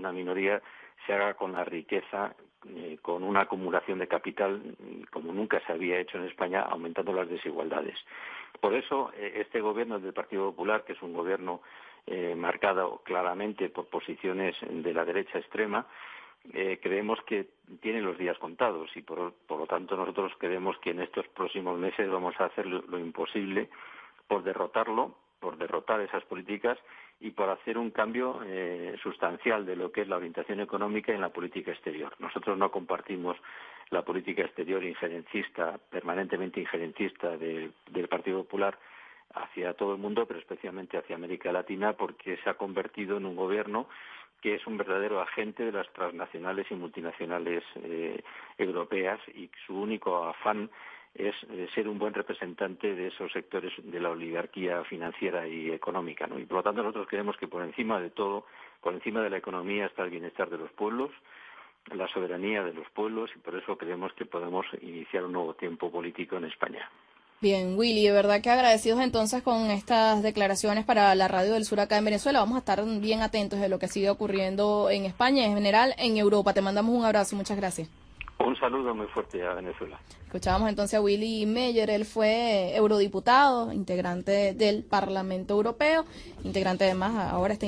se haga con la riqueza, con una acumulación de capital como nunca se había hecho en España, aumentando las desigualdades. Por eso, este gobierno del Partido Popular, que es un gobierno marcado claramente por posiciones de la derecha extrema, creemos que tiene los días contados y por lo tanto nosotros creemos que en estos próximos meses vamos a hacer lo imposible por derrotarlo, por derrotar esas políticas y por hacer un cambio sustancial de lo que es la orientación económica y en la política exterior. Nosotros no compartimos la política exterior injerencista, permanentemente injerencista del Partido Popular hacia todo el mundo, pero especialmente hacia América Latina, porque se ha convertido en un gobierno que es un verdadero agente de las transnacionales y multinacionales europeas y su único afán es ser un buen representante de esos sectores de la oligarquía financiera y económica, ¿no? Y por lo tanto nosotros creemos que por encima de todo, por encima de la economía está el bienestar de los pueblos, la soberanía de los pueblos, y por eso creemos que podemos iniciar un nuevo tiempo político en España. Bien, Willy, de verdad que agradecidos entonces con estas declaraciones para la Radio del Sur acá en Venezuela. Vamos a estar bien atentos de lo que sigue ocurriendo en España y en general en Europa. Te mandamos un abrazo, muchas gracias. Un saludo muy fuerte a Venezuela. Escuchábamos entonces a Willy Meyer, él fue eurodiputado, integrante del Parlamento Europeo, integrante además, ahora está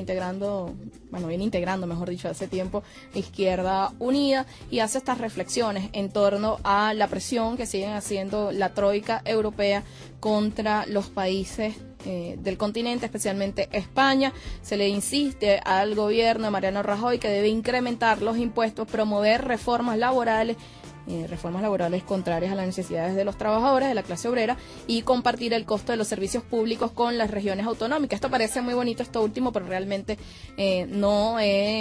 viene integrando, mejor dicho, hace tiempo, Izquierda Unida, y hace estas reflexiones en torno a la presión que siguen haciendo la troika europea contra los países del continente, especialmente España. Se le insiste al gobierno de Mariano Rajoy que debe incrementar los impuestos, promover reformas laborales contrarias a las necesidades de los trabajadores, de la clase obrera, y compartir el costo de los servicios públicos con las regiones autonómicas. Esto parece muy bonito, esto último, pero realmente no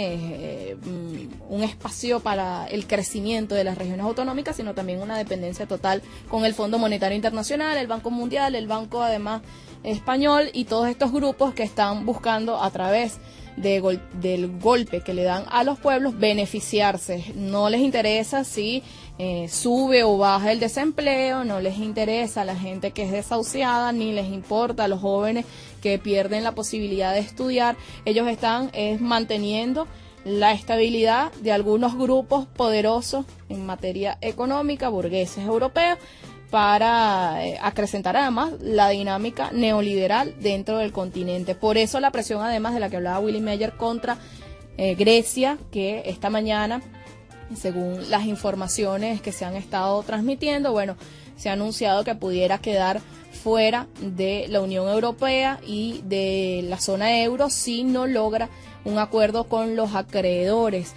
es un espacio para el crecimiento de las regiones autonómicas, sino también una dependencia total con el Fondo Monetario Internacional, el Banco Mundial, el Banco además español y todos estos grupos que están buscando a través del golpe que le dan a los pueblos beneficiarse. No les interesa si sube o baja el desempleo, no les interesa a la gente que es desahuciada, ni les importa a los jóvenes que pierden la posibilidad de estudiar. Ellos están manteniendo la estabilidad de algunos grupos poderosos en materia económica, burgueses europeos, para acrecentar además la dinámica neoliberal dentro del continente. Por eso la presión, además de la que hablaba Willy Meyer, contra Grecia, que esta mañana, según las informaciones que se han estado transmitiendo, se ha anunciado que pudiera quedar fuera de la Unión Europea y de la zona euro si no logra un acuerdo con los acreedores.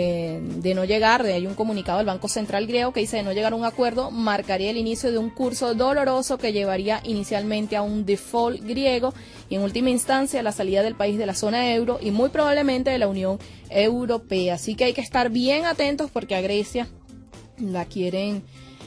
Hay un comunicado del Banco Central griego que dice: de no llegar a un acuerdo, marcaría el inicio de un curso doloroso que llevaría inicialmente a un default griego y en última instancia a la salida del país de la zona euro y muy probablemente de la Unión Europea. Así que hay que estar bien atentos porque a Grecia la quieren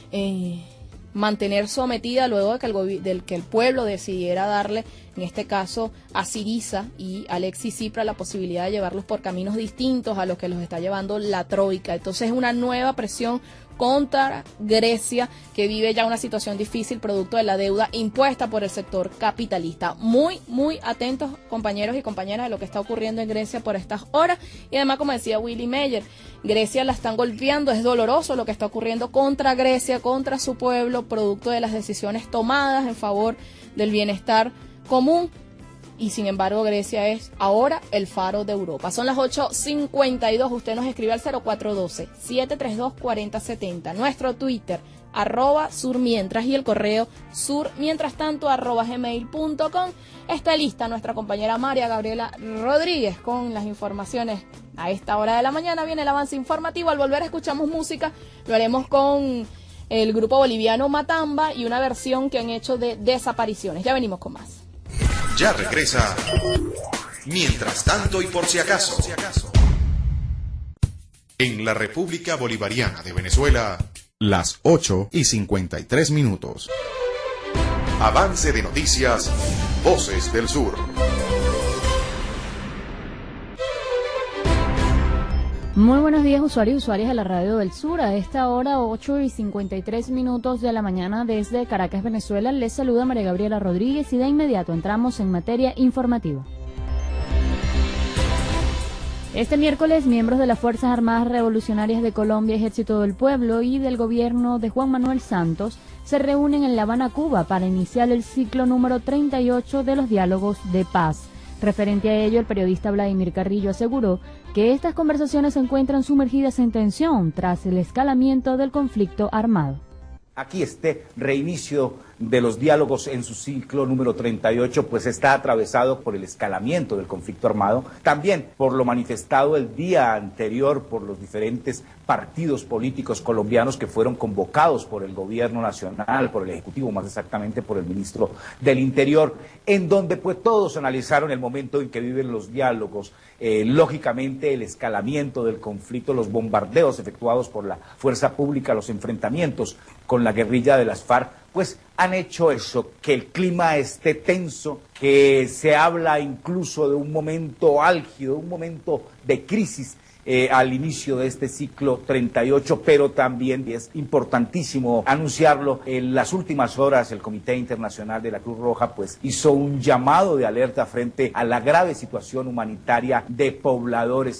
mantener sometida luego de que el pueblo decidiera darle, en este caso a Syriza y Alexis Tsipras, la posibilidad de llevarlos por caminos distintos a los que los está llevando la troika. Entonces es una nueva presión contra Grecia, que vive ya una situación difícil producto de la deuda impuesta por el sector capitalista. Muy, muy atentos, compañeros y compañeras, de lo que está ocurriendo en Grecia por estas horas. Y además, como decía Willy Meyer, Grecia la están golpeando, es doloroso lo que está ocurriendo contra Grecia, contra su pueblo, producto de las decisiones tomadas en favor del bienestar común. Y sin embargo, Grecia es ahora el faro de Europa. Son las 8:52. Usted nos escribe al 0412-732-4070. Nuestro Twitter, @surmientras, y el correo surmientrastanto@gmail.com. Está lista nuestra compañera María Gabriela Rodríguez con las informaciones. A esta hora de la mañana viene el avance informativo. Al volver escuchamos música. Lo haremos con el grupo boliviano Matamba y una versión que han hecho de Desapariciones. Ya venimos con más. Ya regresa. Mientras tanto y por si acaso. En la República Bolivariana de Venezuela, las 8:53. Avance de noticias, Voces del Sur. Muy buenos días, usuarios y usuarias de la Radio del Sur. A esta hora, 8:53 de la mañana, desde Caracas, Venezuela, les saluda María Gabriela Rodríguez y de inmediato entramos en materia informativa. Este miércoles, miembros de las Fuerzas Armadas Revolucionarias de Colombia, Ejército del Pueblo y del gobierno de Juan Manuel Santos se reúnen en La Habana, Cuba, para iniciar el ciclo número 38 de los diálogos de paz. Referente a ello, el periodista Vladimir Carrillo aseguró que estas conversaciones se encuentran sumergidas en tensión tras el escalamiento del conflicto armado. Aquí este reinicio de los diálogos en su ciclo número 38 pues está atravesado por el escalamiento del conflicto armado, también por lo manifestado el día anterior por los diferentes partidos políticos colombianos que fueron convocados por el gobierno nacional, por el Ejecutivo, más exactamente por el ministro del Interior, en donde pues todos analizaron el momento en que viven los diálogos, lógicamente el escalamiento del conflicto, los bombardeos efectuados por la fuerza pública, los enfrentamientos con la guerrilla de las FARC, pues han hecho eso, que el clima esté tenso, que se habla incluso de un momento álgido, un momento de crisis al inicio de este ciclo 38, pero también es importantísimo anunciarlo, en las últimas horas el Comité Internacional de la Cruz Roja pues hizo un llamado de alerta frente a la grave situación humanitaria de pobladores.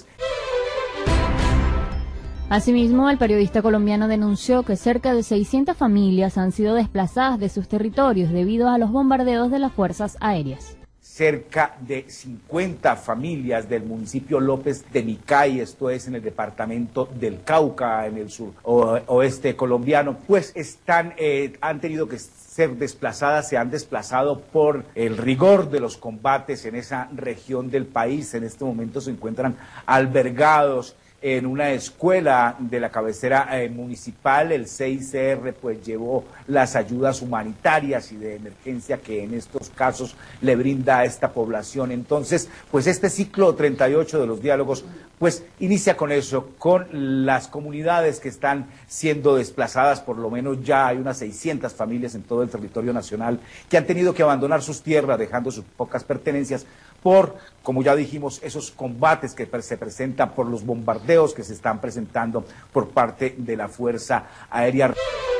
Asimismo, el periodista colombiano denunció que cerca de 600 familias han sido desplazadas de sus territorios debido a los bombardeos de las fuerzas aéreas. Cerca de 50 familias del municipio López de Micay, esto es en el departamento del Cauca, en el sur oeste colombiano, pues han tenido que ser desplazadas, se han desplazado por el rigor de los combates en esa región del país. En este momento se encuentran albergados en una escuela de la cabecera municipal. El CICR pues llevó las ayudas humanitarias y de emergencia que en estos casos le brinda a esta población. Entonces, pues este ciclo 38 de los diálogos pues inicia con eso, con las comunidades que están siendo desplazadas. Por lo menos ya hay unas 600 familias en todo el territorio nacional que han tenido que abandonar sus tierras, dejando sus pocas pertenencias por, como ya dijimos, esos combates que se presentan, por los bombardeos que se están presentando por parte de la Fuerza Aérea.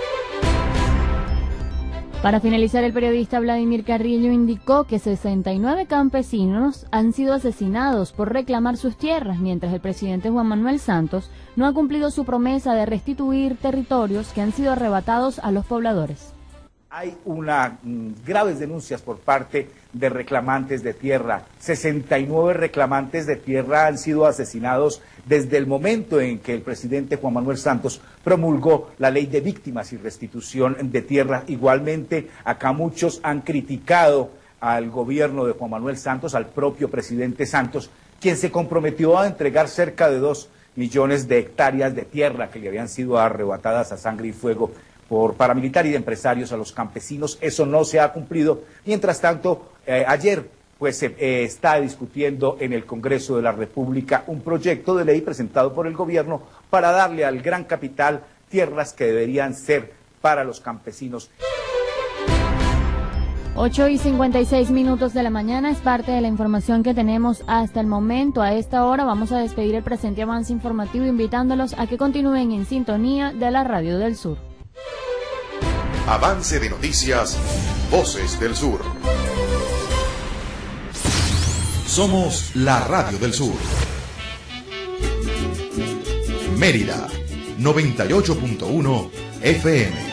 Para finalizar, el periodista Vladimir Carrillo indicó que 69 campesinos han sido asesinados por reclamar sus tierras, mientras el presidente Juan Manuel Santos no ha cumplido su promesa de restituir territorios que han sido arrebatados a los pobladores. Hay graves denuncias por parte de reclamantes de tierra. 69 reclamantes de tierra han sido asesinados desde el momento en que el presidente Juan Manuel Santos promulgó la ley de víctimas y restitución de tierra. Igualmente, acá muchos han criticado al gobierno de Juan Manuel Santos, al propio presidente Santos, quien se comprometió a entregar cerca de 2 millones de hectáreas de tierra que le habían sido arrebatadas a sangre y fuego por paramilitares y de empresarios a los campesinos. Eso no se ha cumplido. Mientras tanto, ayer pues se está discutiendo en el Congreso de la República un proyecto de ley presentado por el gobierno para darle al gran capital tierras que deberían ser para los campesinos. 8:56 de la mañana es parte de la información que tenemos hasta el momento. A esta hora vamos a despedir el presente avance informativo invitándolos a que continúen en sintonía de la Radio del Sur. Avance de noticias, Voces del Sur. Somos la Radio del Sur. Mérida, 98.1 FM.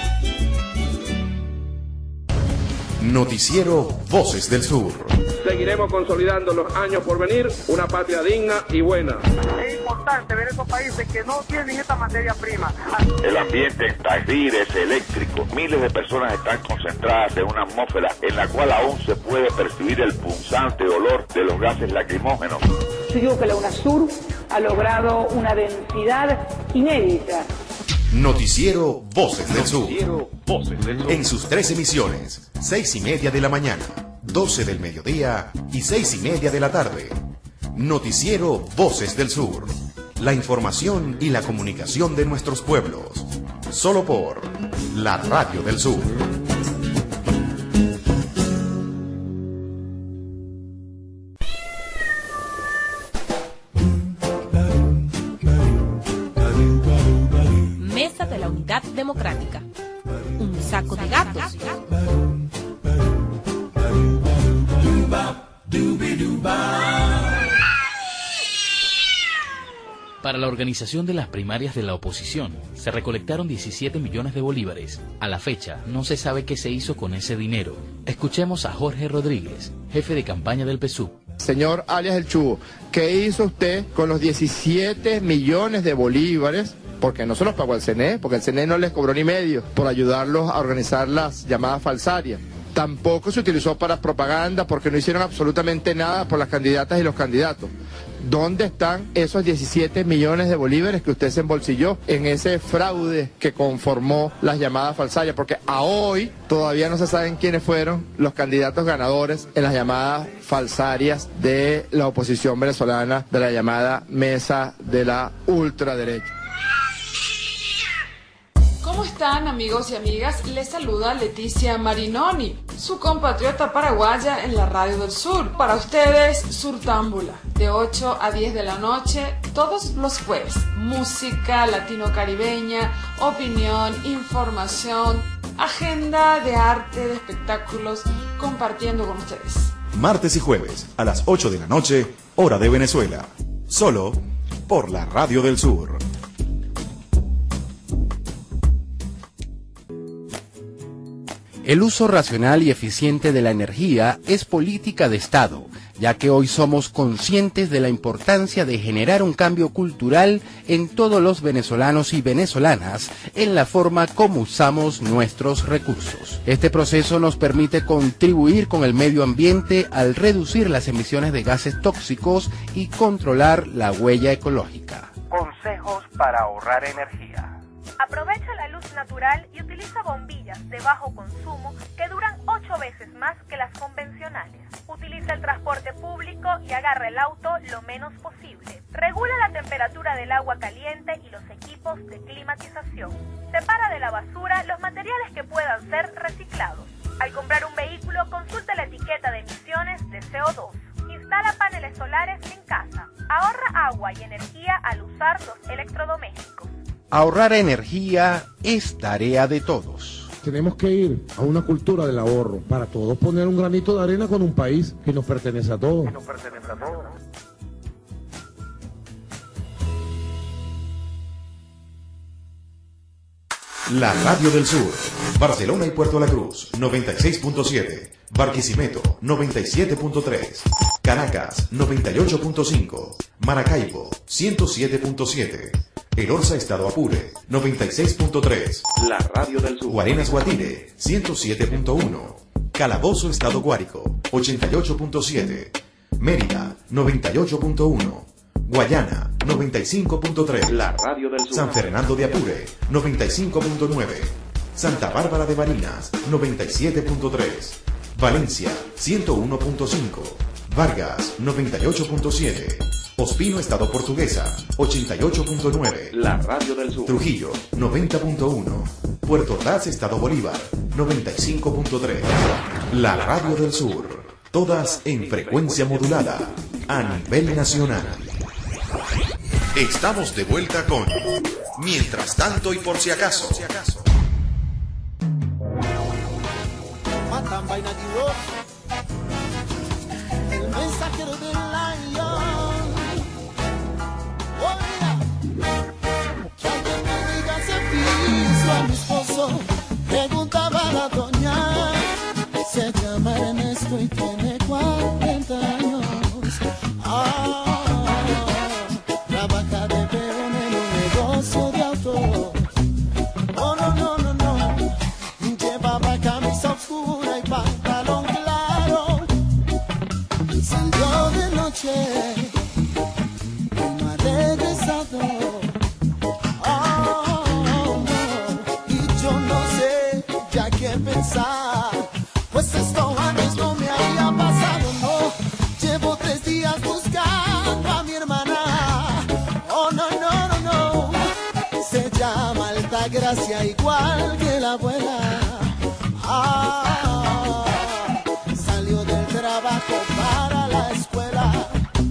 Noticiero Voces del Sur. Seguiremos consolidando los años por venir, una patria digna y buena. Es importante ver esos países que no tienen esta materia prima. El ambiente en Tajir es eléctrico. Miles de personas están concentradas en una atmósfera en la cual aún se puede percibir el punzante olor de los gases lacrimógenos. Yo digo que la UNASUR ha logrado una densidad inédita. Noticiero Voces del Sur. En sus 3 emisiones, 6:30 de la mañana, 12 del mediodía y 6:30 de la tarde. Noticiero Voces del Sur. La información y la comunicación de nuestros pueblos. Solo por la Radio del Sur. Mesa de la Unidad Democrática. Un saco de gatos. Para la organización de las primarias de la oposición, se recolectaron 17 millones de bolívares. A la fecha, no se sabe qué se hizo con ese dinero. Escuchemos a Jorge Rodríguez, jefe de campaña del PSUV. Señor alias El Chubo, ¿qué hizo usted con los 17 millones de bolívares? Porque no se los pagó al CNE, porque el CNE no les cobró ni medio por ayudarlos a organizar las llamadas falsarias. Tampoco se utilizó para propaganda porque no hicieron absolutamente nada por las candidatas y los candidatos. ¿Dónde están esos 17 millones de bolívares que usted se embolsilló en ese fraude que conformó las llamadas falsarias? Porque a hoy todavía no se saben quiénes fueron los candidatos ganadores en las llamadas falsarias de la oposición venezolana, de la llamada mesa de la ultraderecha. ¿Cómo están, amigos y amigas? Les saluda Leticia Marinoni, su compatriota paraguaya en la Radio del Sur. Para ustedes, Surtámbula, de 8 a 10 de la noche, todos los jueves. Música latino-caribeña, opinión, información, agenda de arte, de espectáculos, compartiendo con ustedes. Martes y jueves, a las 8 de la noche, hora de Venezuela. Solo por la Radio del Sur. El uso racional y eficiente de la energía es política de Estado, ya que hoy somos conscientes de la importancia de generar un cambio cultural en todos los venezolanos y venezolanas en la forma como usamos nuestros recursos. Este proceso nos permite contribuir con el medio ambiente al reducir las emisiones de gases tóxicos y controlar la huella ecológica. Consejos para ahorrar energía. Aprovecha la luz natural y utiliza bombillas de bajo consumo que duran 8 veces más que las convencionales. Utiliza el transporte público y agarra el auto lo menos posible. Regula la temperatura del agua caliente y los equipos de climatización. Separa de la basura los materiales que puedan ser reciclados. Al comprar un vehículo, consulta la etiqueta de emisiones de CO2. Instala paneles solares en casa. Ahorra agua y energía al usar los electrodomésticos. Ahorrar energía es tarea de todos. Tenemos que ir a una cultura del ahorro para todos poner un granito de arena con un país que nos pertenece a todos. La Radio del Sur. Barcelona y Puerto La Cruz, 96.7. Barquisimeto, 97.3. Caracas, 98.5. Maracaibo, 107.7. El Orza Estado Apure, 96.3. La Radio del Sur. Guarenas Guatire, 107.1. Calabozo Estado Guárico, 88.7. Mérida, 98.1. Guayana, 95.3. La Radio del Sur. San Fernando de Apure, 95.9. Santa Bárbara de Barinas, 97.3. Valencia, 101.5. Vargas, 98.7. Ospino Estado Portuguesa, 88.9. La Radio del Sur. Trujillo, 90.1. Puerto Ordaz Estado Bolívar, 95.3. La Radio del Sur. Todas en frecuencia modulada. A nivel nacional. Estamos de vuelta con Mientras tanto y por si acaso. Matan vaina de rock. El mensajero del Lion. Oiga, que alguien me diga si aviso a mi esposo. Preguntaba la doña. Se llama Ernesto y tiene 40 años. Trabaja de peón en un negocio de auto. Oh, no. Llevaba camisa oscura y pantalón claro. Salió de noche y no ha regresado. Oh, no. Y yo no sé ya qué pensar. Pues esto antes no me había pasado, no. Llevo 3 días buscando a mi hermana. Oh, no. Se llama Altagracia igual que la abuela. Salió del trabajo para la escuela.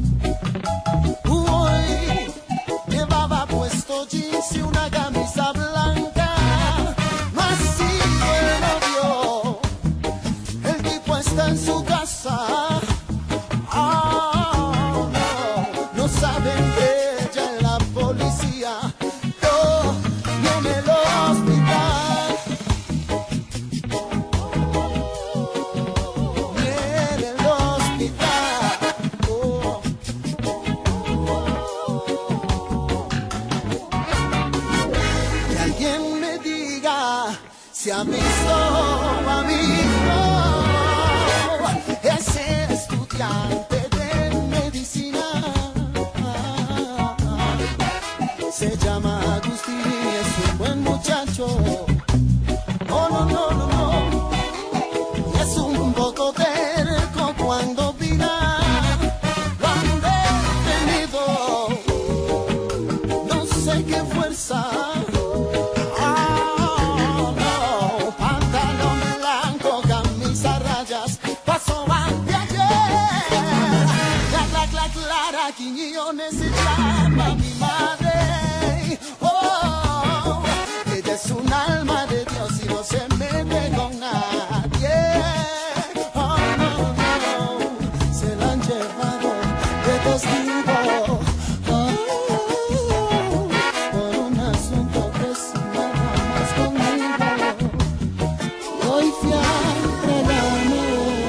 Uy, llevaba puesto jeans y una camisa blanca. No ha sido el novio. El tipo está en su casa. No saben de ella en la policía. No, ni en el hospital. Ni en el hospital. Que alguien me diga si ha visto a mi hijo. Ese estudiante de medicina se llama Agustín y es un buen muchacho. Oh, no. Es un poco terco cuando opina. Lo han detenido. No sé qué fuerza. Pantalón blanco, camisa rayas. Pasó anteayer. Clara Quiñones se llama mi madre. Oh, ella es un alma de Dios y no se mete con nadie. Oh, no. Se la han llevado de testigo. Por un asunto que se nada más conmigo. Hoy fui a entregarme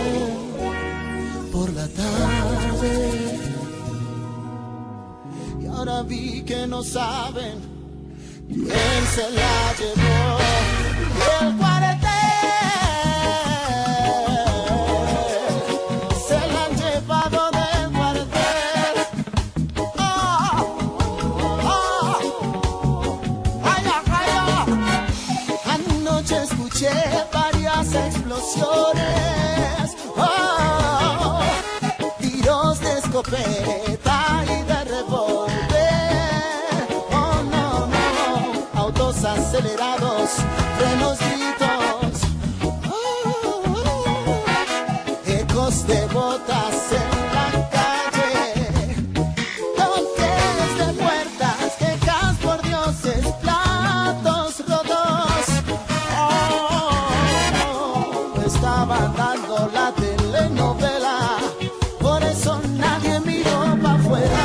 por la tarde y ahora vi que no saben quién se la llevó. Y el cuartel se la han llevado del cuartel. Anoche escuché varias explosiones. Tiros de escopeta y de revólver. Oh, no. Autos acelerados, frenos, gritos. Ecos de botas en la calle. Toques de puertas, quejas por dioses, platos rotos. Estaban dando la telenovela. Por eso nadie miró para afuera.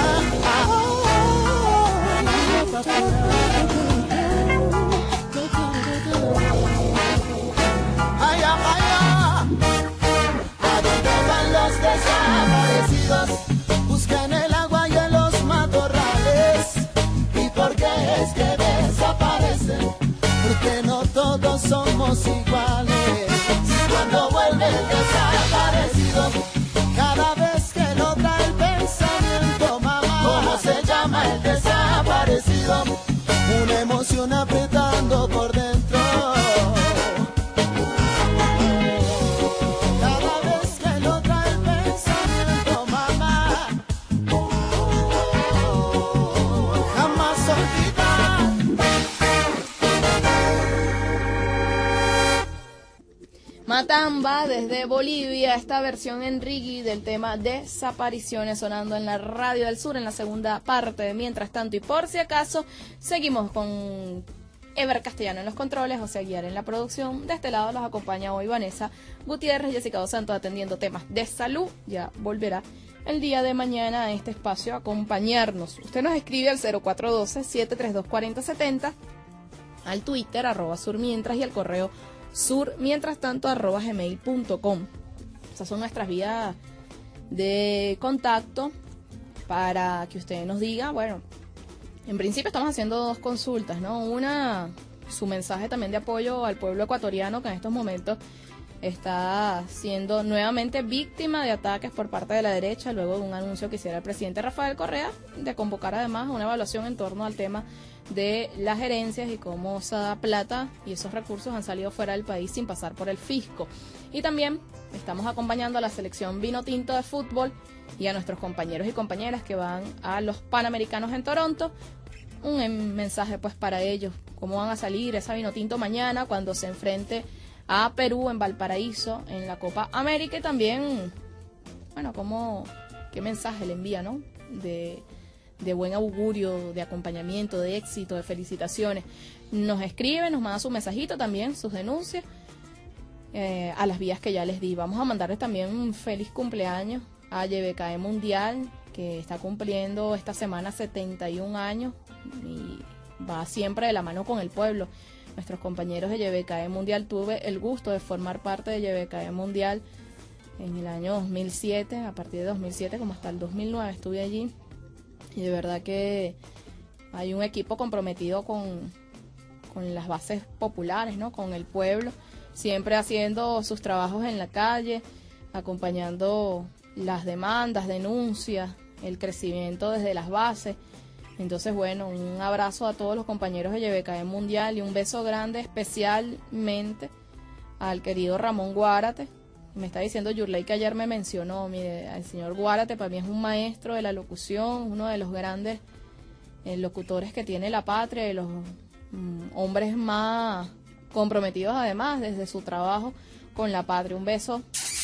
¿A dónde van los de sábado? Samba desde Bolivia, esta versión en reggae del tema Desapariciones sonando en la Radio del Sur en la segunda parte de Mientras Tanto. Y por si acaso, seguimos con Ever Castellano en los controles, José Aguiar en la producción. De este lado los acompaña hoy Vanessa Gutiérrez, Jessica Dos Santos atendiendo temas de salud. Ya volverá el día de mañana a este espacio a acompañarnos. Usted nos escribe al 0412-732-4070, al Twitter @surmientras y al correo surmientrastanto@gmail.com. Esas son nuestras vías de contacto para que usted nos diga, bueno, en principio estamos haciendo dos consultas, ¿no? Una, su mensaje también de apoyo al pueblo ecuatoriano que en estos momentos está siendo nuevamente víctima de ataques por parte de la derecha luego de un anuncio que hiciera el presidente Rafael Correa de convocar además una evaluación en torno al tema de las gerencias y cómo esa plata y esos recursos han salido fuera del país sin pasar por el fisco. Y también estamos acompañando a la selección Vinotinto de fútbol y a nuestros compañeros y compañeras que van a los Panamericanos en Toronto. Un mensaje pues para ellos, cómo van a salir esa Vinotinto mañana cuando se enfrente a Perú en Valparaíso en la Copa América. Y también, bueno, qué mensaje le envía, ¿no? De buen augurio, de acompañamiento, de éxito, de felicitaciones. Nos escribe, nos manda su mensajito también, sus denuncias, a las vías que ya les di. Vamos a mandarles también un feliz cumpleaños a YBKE Mundial, que está cumpliendo esta semana 71 años y va siempre de la mano con el pueblo. Nuestros compañeros de YBKE Mundial, tuve el gusto de formar parte de YBKE Mundial en el año 2007, a partir de 2007 como hasta el 2009 estuve allí, y de verdad que hay un equipo comprometido con las bases populares, ¿no? Con el pueblo, siempre haciendo sus trabajos en la calle, acompañando las demandas, denuncias, el crecimiento desde las bases. Entonces, bueno, un abrazo a todos los compañeros de YBKE Mundial y un beso grande especialmente al querido Ramón Guárate. Me está diciendo Yurley que ayer me mencionó, mire, al señor Guárate para mí es un maestro de la locución, uno de los grandes locutores que tiene la patria, y los hombres más comprometidos además desde su trabajo con la patria. Un beso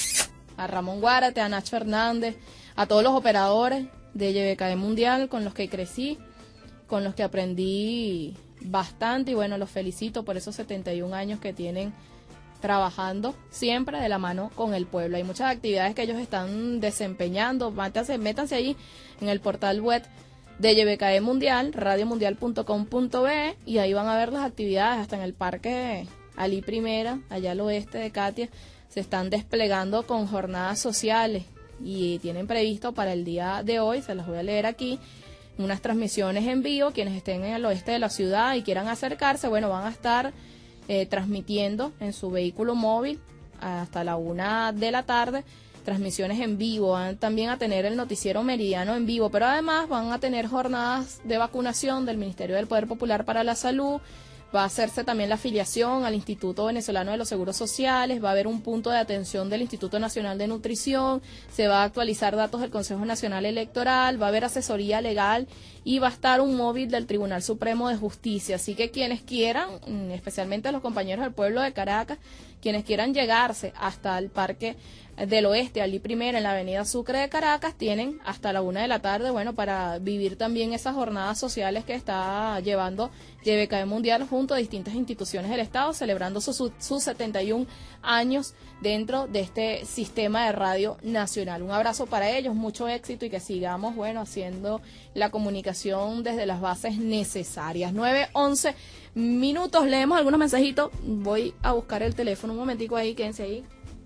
a Ramón Guárate, a Nacho Hernández, a todos los operadores de YBKE Mundial con los que crecí, con los que aprendí bastante, y bueno, los felicito por esos 71 años que tienen trabajando siempre de la mano con el pueblo. Hay muchas actividades que ellos están desempeñando. Métanse ahí en el portal web de YBKE Mundial, radiomundial.com.be, y ahí van a ver las actividades. Hasta en el Parque Alí Primera, allá al oeste de Katia, se están desplegando con jornadas sociales y tienen previsto para el día de hoy, se las voy a leer aquí, unas transmisiones en vivo. Quienes estén en el oeste de la ciudad y quieran acercarse, bueno, van a estar transmitiendo en su vehículo móvil hasta la 1 de la tarde, transmisiones en vivo. Van también a tener el noticiero meridiano en vivo, pero además van a tener jornadas de vacunación del Ministerio del Poder Popular para la Salud. Va a hacerse también la afiliación al Instituto Venezolano de los Seguros Sociales, va a haber un punto de atención del Instituto Nacional de Nutrición, se va a actualizar datos del Consejo Nacional Electoral, va a haber asesoría legal y va a estar un móvil del Tribunal Supremo de Justicia. Así que quienes quieran, especialmente los compañeros del pueblo de Caracas, quienes quieran llegarse hasta el Parque del Oeste, Alí Primera, en la avenida Sucre de Caracas, tienen hasta la 1 de la tarde, bueno, para vivir también esas jornadas sociales que está llevando YBKE Mundial junto a distintas instituciones del Estado, celebrando sus 71 años dentro de este sistema de radio nacional. Un abrazo para ellos, mucho éxito y que sigamos, bueno, haciendo la comunicación desde las bases necesarias. 9:11 minutos, leemos algunos mensajitos. Voy a buscar el teléfono un momentico ahí, quédense ahí.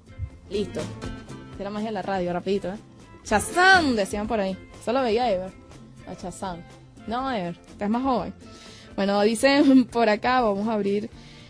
Listo. Es la magia de la radio, rapidito, ¿eh? Chazán, decían por ahí. Solo veía Ever. A Chazán. No, Ever, estás más joven. Bueno, dicen por acá, vamos a abrir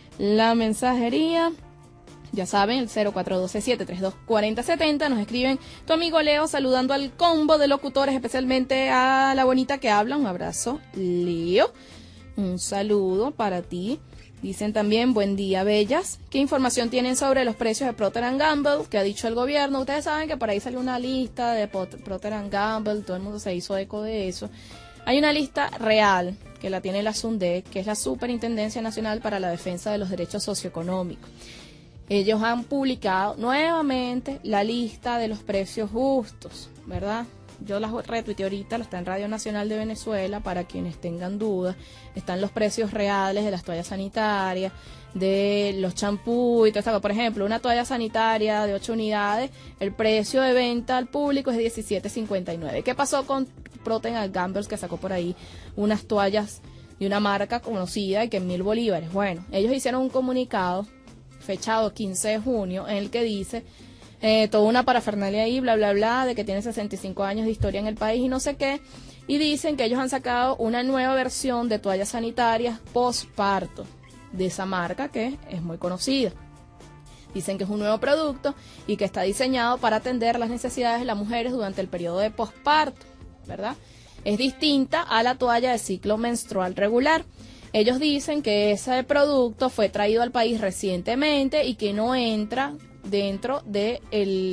la mensajería. Ya saben, el 0412-732-4070. Nos escriben tu amigo Leo saludando al combo de locutores, especialmente a la bonita que habla. Un abrazo, Leo. Un saludo para ti. Dicen también, buen día, bellas. ¿Qué información tienen sobre los precios de Procter & Gamble? ¿Qué ha dicho el gobierno? Ustedes saben que por ahí salió una lista de Procter & Gamble, todo el mundo se hizo eco de eso. Hay una lista real que la tiene la SUNDEC, que es la Superintendencia Nacional para la Defensa de los Derechos Socioeconómicos. ellos han publicado nuevamente la lista de los precios justos, ¿verdad? Yo las retuiteé ahorita, está en Radio Nacional de Venezuela, para quienes tengan dudas. Están los precios reales de las toallas sanitarias, de los champús y todo esto. Por ejemplo, una toalla sanitaria de 8 unidades, el precio de venta al público es de $17.59. ¿Qué pasó con Procter & Gamble, que sacó por ahí unas toallas de una marca conocida y que en 1.000 bolívares? Bueno, ellos hicieron un comunicado fechado 15 de junio en el que dice toda una parafernalia ahí, bla, bla, bla, de que tiene 65 años de historia en el país y no sé qué, y dicen que ellos han sacado una nueva versión de toallas sanitarias postparto de esa marca que es muy conocida. Dicen que es un nuevo producto y que está diseñado para atender las necesidades de las mujeres durante el periodo de postparto, ¿verdad? Es distinta a la toalla de ciclo menstrual regular. Ellos dicen que ese producto fue traído al país recientemente y que no entra dentro de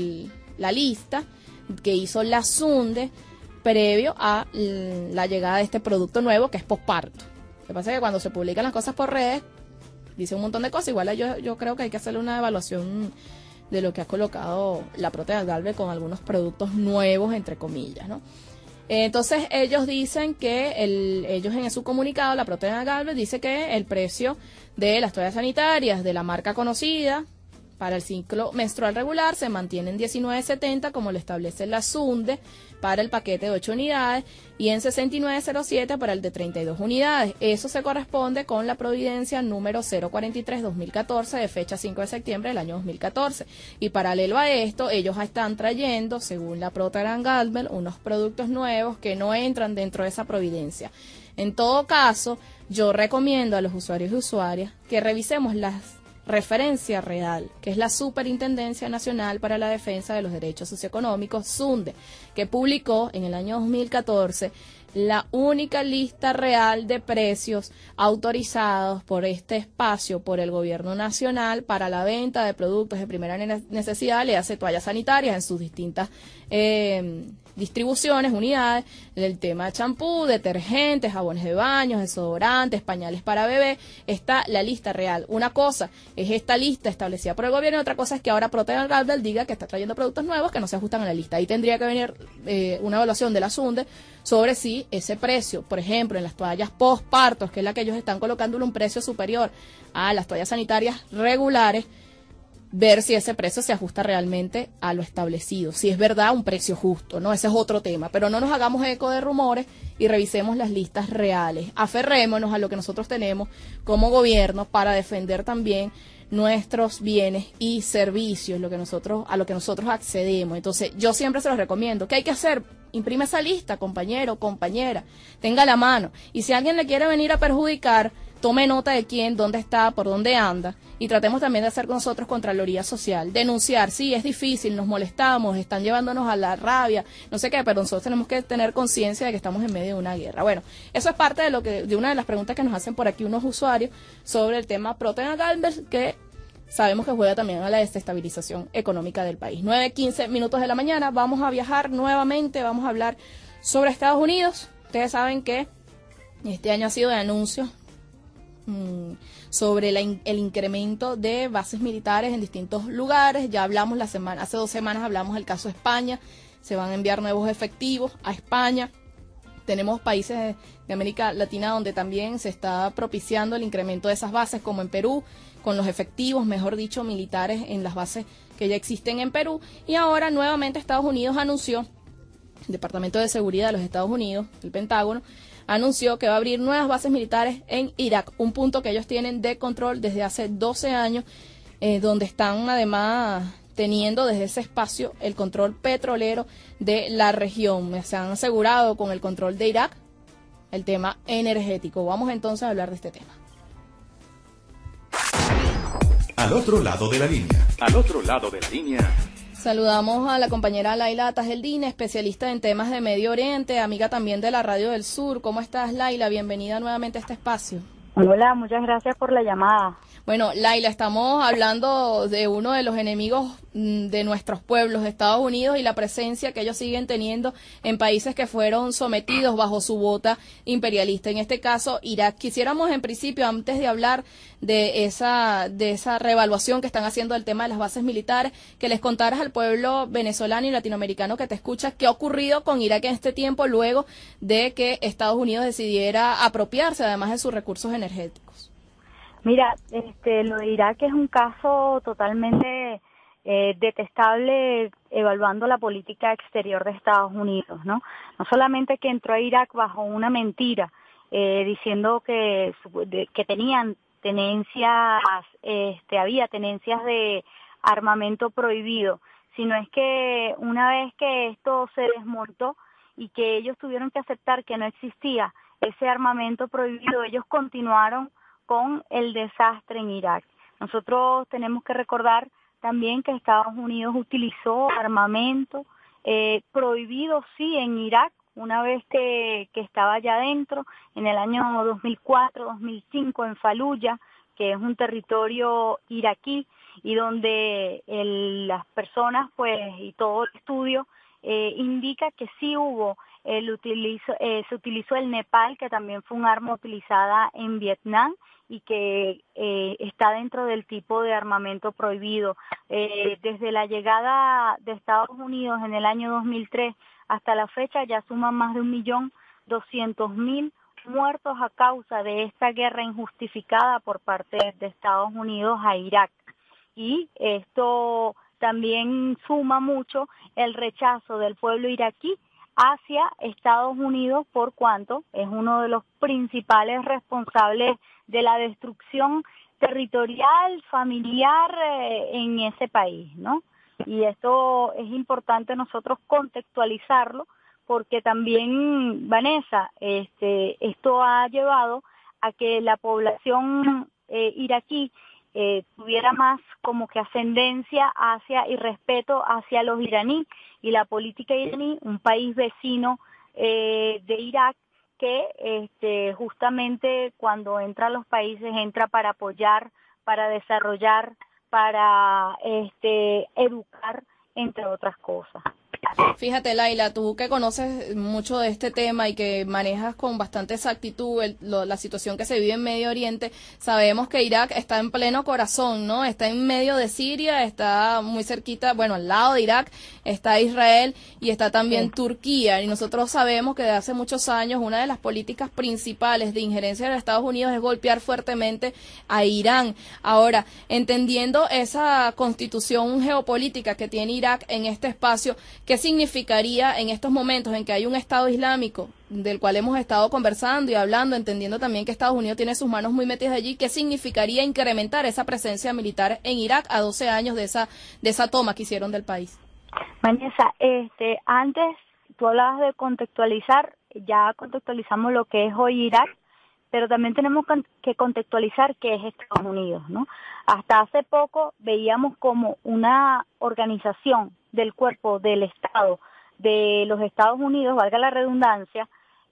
la lista que hizo la SUNDE previo a la llegada de este producto nuevo que es postparto. Lo que pasa es que cuando se publican las cosas por redes dice un montón de cosas. Igual yo creo que hay que hacerle una evaluación de lo que ha colocado la Procter & Gamble con algunos productos nuevos, entre comillas, ¿no? Entonces ellos dicen que ellos en su comunicado, la Procter & Gamble dice que el precio de las toallas sanitarias de la marca conocida para el ciclo menstrual regular se mantiene en $19.70 como lo establece la SUNDE para el paquete de 8 unidades y en $69.07 para el de 32 unidades. Eso se corresponde con la providencia número 043-2014 de fecha 5 de septiembre del año 2014. Y paralelo a esto, ellos están trayendo, según la Procter & Gamble, unos productos nuevos que no entran dentro de esa providencia. En todo caso, yo recomiendo a los usuarios y usuarias que revisemos las referencia real, que es la Superintendencia Nacional para la Defensa de los Derechos Socioeconómicos, SUNDE, que publicó en el año 2014 la única lista real de precios autorizados por este espacio, por el gobierno nacional, para la venta de productos de primera necesidad, le hace toallas sanitarias en sus distintas distribuciones, unidades, el tema de champú, detergentes, jabones de baño, desodorantes, pañales para bebé. Está la lista real. Una cosa es esta lista establecida por el gobierno y otra cosa es que ahora Procter & Gamble diga que está trayendo productos nuevos que no se ajustan a la lista. Ahí tendría que venir una evaluación de la SUNDE sobre si ese precio, por ejemplo, en las toallas postpartos, que es la que ellos están colocándole un precio superior a las toallas sanitarias regulares, ver si ese precio se ajusta realmente a lo establecido, si es verdad un precio justo, ¿no? Ese es otro tema, pero no nos hagamos eco de rumores y revisemos las listas reales. Aferrémonos a lo que nosotros tenemos como gobierno para defender también nuestros bienes y servicios, a lo que nosotros accedemos. Entonces, yo siempre se los recomiendo. ¿Qué hay que hacer? Imprime esa lista, compañero, compañera, tenga la mano. Y si alguien le quiere venir a perjudicar, tome nota de quién, dónde está, por dónde anda, y tratemos también de hacer con nosotros Contraloría Social, denunciar. Sí, es difícil, nos molestamos, están llevándonos a la rabia, no sé qué, pero nosotros tenemos que tener conciencia de que estamos en medio de una guerra. Bueno, eso es parte de una de las preguntas que nos hacen por aquí unos usuarios sobre el tema Procter & Gamble, que sabemos que juega también a la desestabilización económica del país. 9:15 de la mañana, vamos a viajar nuevamente, vamos a hablar sobre Estados Unidos. Ustedes saben que este año ha sido de anuncios sobre el incremento de bases militares en distintos lugares. Ya hablamos hace 2 semanas hablamos del caso de España, se van a enviar nuevos efectivos a España. Tenemos países de América Latina donde también se está propiciando el incremento de esas bases, como en Perú, con los efectivos, mejor dicho, militares en las bases que ya existen en Perú. Y ahora nuevamente Estados Unidos anunció, el Departamento de Seguridad de los Estados Unidos, el Pentágono, anunció que va a abrir nuevas bases militares en Irak, un punto que ellos tienen de control desde hace 12 años, donde están además teniendo desde ese espacio el control petrolero de la región. Se han asegurado con el control de Irak el tema energético. Vamos entonces a hablar de este tema. Al otro lado de la línea. Al otro lado de la línea. Saludamos a la compañera Laila Tajeldine, especialista en temas de Medio Oriente, amiga también de la Radio del Sur. ¿Cómo estás, Laila? Bienvenida nuevamente a este espacio. Hola, muchas gracias por la llamada. Bueno, Laila, estamos hablando de uno de los enemigos de nuestros pueblos, de Estados Unidos, y la presencia que ellos siguen teniendo en países que fueron sometidos bajo su bota imperialista. En este caso, Irak. Quisiéramos, en principio, antes de hablar de esa reevaluación que están haciendo del tema de las bases militares, que les contaras al pueblo venezolano y latinoamericano que te escucha qué ha ocurrido con Irak en este tiempo luego de que Estados Unidos decidiera apropiarse además de sus recursos energéticos. Mira, lo de Irak es un caso totalmente detestable, evaluando la política exterior de Estados Unidos, ¿no? No solamente que entró a Irak bajo una mentira, diciendo que tenían tenencias, había tenencias de armamento prohibido, sino es que una vez que esto se desmontó y que ellos tuvieron que aceptar que no existía ese armamento prohibido, ellos continuaron con el desastre en Irak. Nosotros tenemos que recordar también que Estados Unidos utilizó armamento prohibido, sí, en Irak, una vez que estaba allá adentro, en el año 2004-2005 en Faluya, que es un territorio iraquí, y donde las personas, pues, y todo el estudio indica que sí hubo, se utilizó el Nepal, que también fue un arma utilizada en Vietnam, y que está dentro del tipo de armamento prohibido. Desde la llegada de Estados Unidos en el año 2003 hasta la fecha ya suman más de 1.200.000 muertos a causa de esta guerra injustificada por parte de Estados Unidos a Irak. Y esto también suma mucho el rechazo del pueblo iraquí hacia Estados Unidos, por cuanto es uno de los principales responsables de la destrucción territorial, familiar en ese país, ¿no? Y esto es importante nosotros contextualizarlo, porque también, Vanessa, esto ha llevado a que la población iraquí tuviera más como que ascendencia hacia y respeto hacia los iraníes y la política iraní, un país vecino de Irak, que justamente cuando entra a los países entra para apoyar, para desarrollar, para educar, entre otras cosas. Fíjate, Laila, tú que conoces mucho de este tema y que manejas con bastante exactitud la situación que se vive en Medio Oriente, sabemos que Irak está en pleno corazón, ¿no? Está en medio de Siria, está muy cerquita, bueno, al lado de Irak está Israel y está también Turquía. Y nosotros sabemos que desde hace muchos años una de las políticas principales de injerencia de Estados Unidos es golpear fuertemente a Irán. Ahora, entendiendo esa constitución geopolítica que tiene Irak en este espacio, ¿qué significaría en estos momentos en que hay un Estado Islámico del cual hemos estado conversando y hablando, entendiendo también que Estados Unidos tiene sus manos muy metidas allí? ¿Qué significaría incrementar esa presencia militar en Irak a 12 años de esa toma que hicieron del país? Vanessa, antes tú hablabas de contextualizar, ya contextualizamos lo que es hoy Irak, pero también tenemos que contextualizar qué es Estados Unidos, ¿no? Hasta hace poco veíamos como una organización del cuerpo del Estado de los Estados Unidos, valga la redundancia,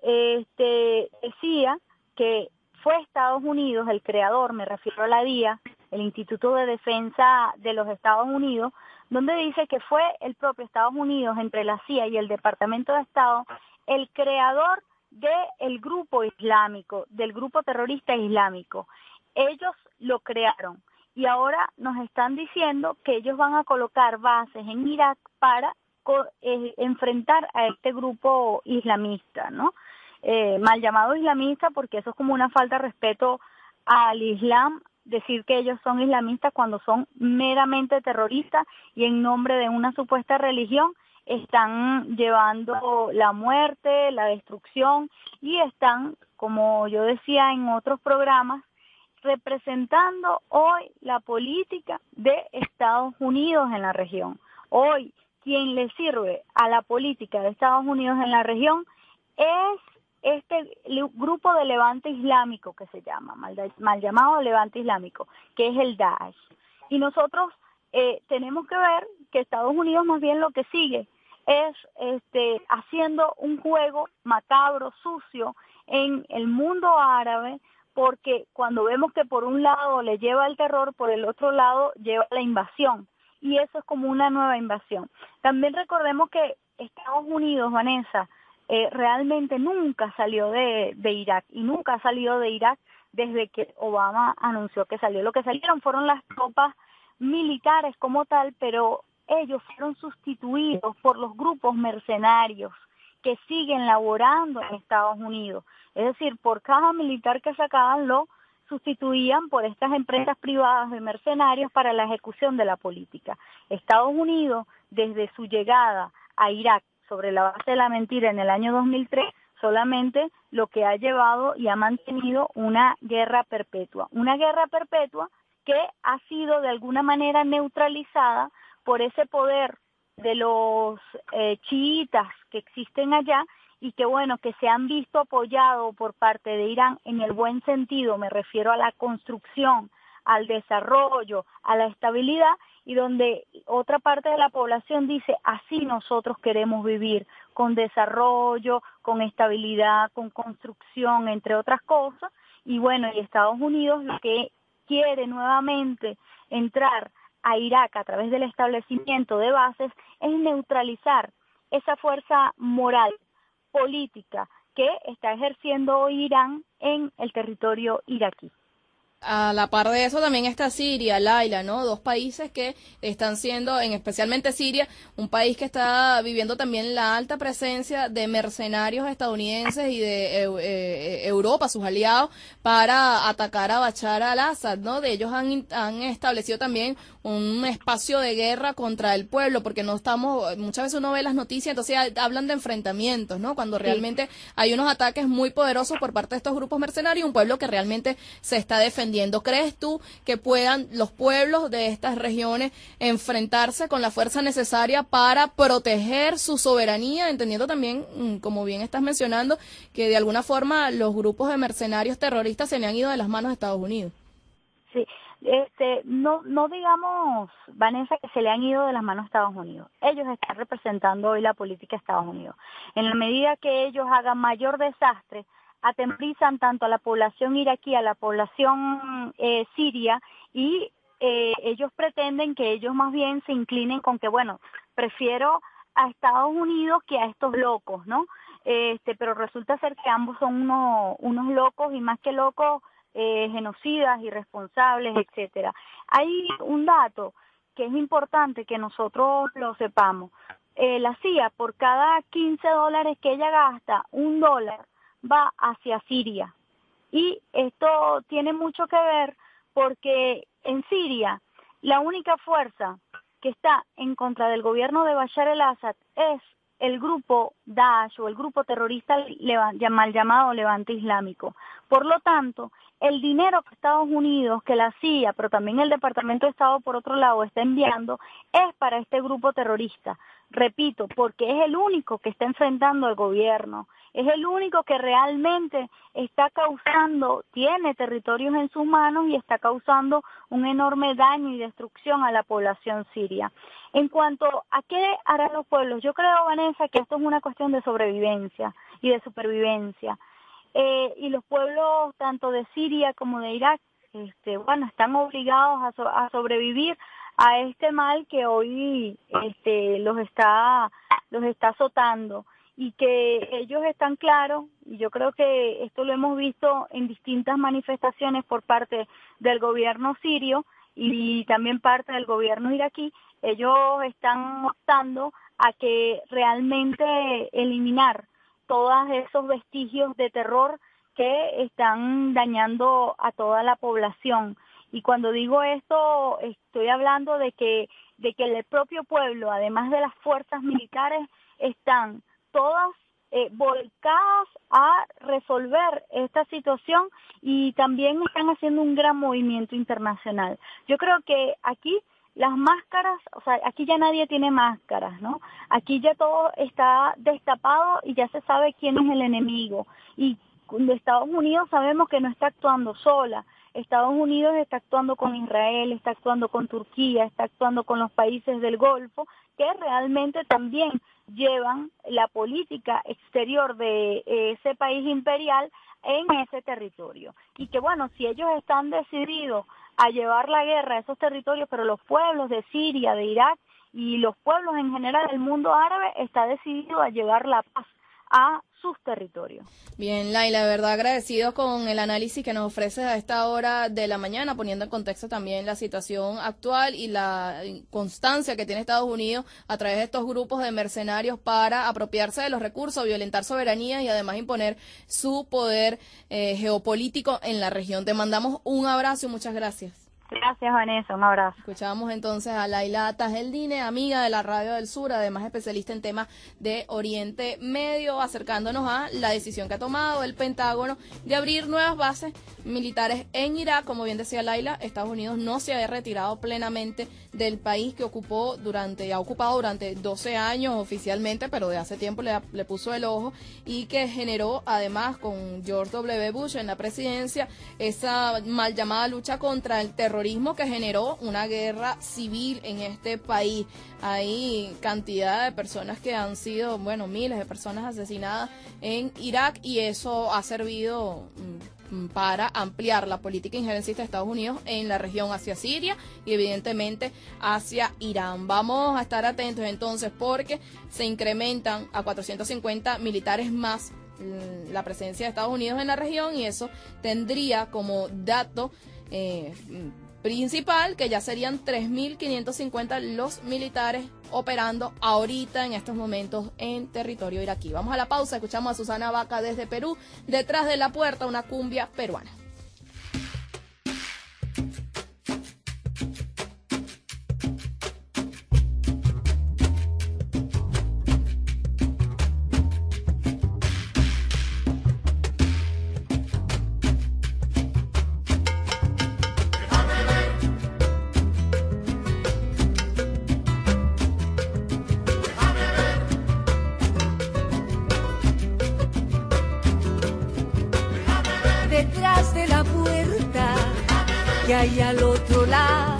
decía que fue Estados Unidos el creador, me refiero a la DIA, el Instituto de Defensa de los Estados Unidos, donde dice que fue el propio Estados Unidos, entre la CIA y el Departamento de Estado, el creador del grupo islámico, del grupo terrorista islámico. Ellos lo crearon y ahora nos están diciendo que ellos van a colocar bases en Irak para enfrentar a este grupo islamista, ¿no? Mal llamado islamista, porque eso es como una falta de respeto al Islam, decir que ellos son islamistas cuando son meramente terroristas y en nombre de una supuesta religión están llevando la muerte, la destrucción y están, como yo decía en otros programas, representando hoy la política de Estados Unidos en la región. Hoy, quien le sirve a la política de Estados Unidos en la región es este grupo de levante islámico que se llama, mal llamado levante islámico, que es el Daesh. Y nosotros tenemos que ver que Estados Unidos más bien lo que sigue es haciendo un juego macabro, sucio, en el mundo árabe porque cuando vemos que por un lado le lleva el terror, por el otro lado lleva la invasión, y eso es como una nueva invasión. También recordemos que Estados Unidos, Vanessa, realmente nunca salió de Irak, y nunca ha salido de Irak desde que Obama anunció que salió. Lo que salieron fueron las tropas militares como tal, pero ellos fueron sustituidos por los grupos mercenarios que siguen laborando en Estados Unidos. Es decir, por cada militar que sacaban lo sustituían por estas empresas privadas de mercenarios para la ejecución de la política. Estados Unidos, desde su llegada a Irak sobre la base de la mentira en el año 2003, solamente lo que ha llevado y ha mantenido una guerra perpetua que ha sido de alguna manera neutralizada por ese poder de los chiitas que existen allá, y que bueno, que se han visto apoyados por parte de Irán en el buen sentido, me refiero a la construcción, al desarrollo, a la estabilidad, y donde otra parte de la población dice, así nosotros queremos vivir, con desarrollo, con estabilidad, con construcción, entre otras cosas. Y bueno, y Estados Unidos lo que quiere nuevamente entrar a Irak a través del establecimiento de bases es neutralizar esa fuerza moral, política que está ejerciendo hoy Irán en el territorio iraquí. A la par de eso también está Siria, Laila, ¿no? Dos países que están siendo, especialmente Siria, un país que está viviendo también la alta presencia de mercenarios estadounidenses y de Europa, sus aliados, para atacar a Bashar al-Assad, ¿no? De ellos han establecido también un espacio de guerra contra el pueblo, porque no estamos, muchas veces uno ve las noticias, entonces hablan de enfrentamientos, ¿no? Cuando realmente hay unos ataques muy poderosos por parte de estos grupos mercenarios, un pueblo que realmente se está defendiendo. ¿Crees tú que puedan los pueblos de estas regiones enfrentarse con la fuerza necesaria para proteger su soberanía, entendiendo también, como bien estás mencionando, que de alguna forma los grupos de mercenarios terroristas se le han ido de las manos a Estados Unidos? Sí, no digamos, Vanessa, que se le han ido de las manos a Estados Unidos. Ellos están representando hoy la política de Estados Unidos. En la medida que ellos hagan mayor desastre, atemorizan tanto a la población iraquí, a la población siria, y ellos pretenden que ellos más bien se inclinen con que, bueno, prefiero a Estados Unidos que a estos locos, ¿no? Pero resulta ser que ambos son unos locos, y más que locos, genocidas, irresponsables, etcétera. Hay un dato que es importante que nosotros lo sepamos. La CIA, por cada $15 que ella gasta, $1 va hacia Siria. Y esto tiene mucho que ver porque en Siria la única fuerza que está en contra del gobierno de Bashar al-Assad es el grupo Daesh, o el grupo terrorista mal llamado Levante Islámico. Por lo tanto, el dinero que Estados Unidos, que la CIA, pero también el Departamento de Estado por otro lado está enviando, es para este grupo terrorista. Repito, porque es el único que está enfrentando al gobierno, es el único que realmente está causando, tiene territorios en sus manos y está causando un enorme daño y destrucción a la población siria. En cuanto a qué harán los pueblos, yo creo, Vanessa, que esto es una cuestión de sobrevivencia y de supervivencia. Y los pueblos tanto de Siria como de Irak, están obligados a sobrevivir a este mal que hoy los está azotando, y que ellos están claros, y yo creo que esto lo hemos visto en distintas manifestaciones por parte del gobierno sirio y también parte del gobierno iraquí. Ellos están optando a que realmente eliminar todos esos vestigios de terror que están dañando a toda la población. Y cuando digo esto, estoy hablando de que el propio pueblo, además de las fuerzas militares, están todas volcadas a resolver esta situación, y también están haciendo un gran movimiento internacional. Yo creo que aquí las máscaras, aquí ya nadie tiene máscaras, ¿no? Aquí ya todo está destapado y ya se sabe quién es el enemigo. Y de Estados Unidos sabemos que no está actuando sola. Estados Unidos está actuando con Israel, está actuando con Turquía, está actuando con los países del Golfo, que realmente también llevan la política exterior de ese país imperial en ese territorio. Y que bueno, si ellos están decididos a llevar la guerra a esos territorios, pero los pueblos de Siria, de Irak y los pueblos en general del mundo árabe está decidido a llevar la paz a sus territorios. Bien, Laila, de verdad agradecidos con el análisis que nos ofreces a esta hora de la mañana, poniendo en contexto también la situación actual y la constancia que tiene Estados Unidos a través de estos grupos de mercenarios para apropiarse de los recursos, violentar soberanía y además imponer su poder geopolítico en la región. Te mandamos un abrazo y muchas gracias. Gracias, Vanessa, un abrazo. Escuchábamos entonces a Laila Tajeldine, amiga de la Radio del Sur, además especialista en temas de Oriente Medio, acercándonos a la decisión que ha tomado el Pentágono de abrir nuevas bases militares en Irak. Como bien decía Laila, Estados Unidos no se había retirado plenamente del país que ha ocupado durante 12 años oficialmente, pero de hace tiempo le puso el ojo, y que generó además con George W. Bush en la presidencia esa mal llamada lucha contra el terrorismo que generó una guerra civil en este país. Hay cantidad de personas que han sido, miles de personas asesinadas en Irak, y eso ha servido para ampliar la política injerencista de Estados Unidos en la región hacia Siria y evidentemente hacia Irán. Vamos a estar atentos entonces porque se incrementan a 450 militares más la presencia de Estados Unidos en la región, y eso tendría como dato principal que ya serían 3.550 los militares operando ahorita en estos momentos en territorio iraquí. Vamos a la pausa, escuchamos a Susana Vaca desde Perú, Detrás de la Puerta, una cumbia peruana. Detrás de la puerta que hay al otro lado,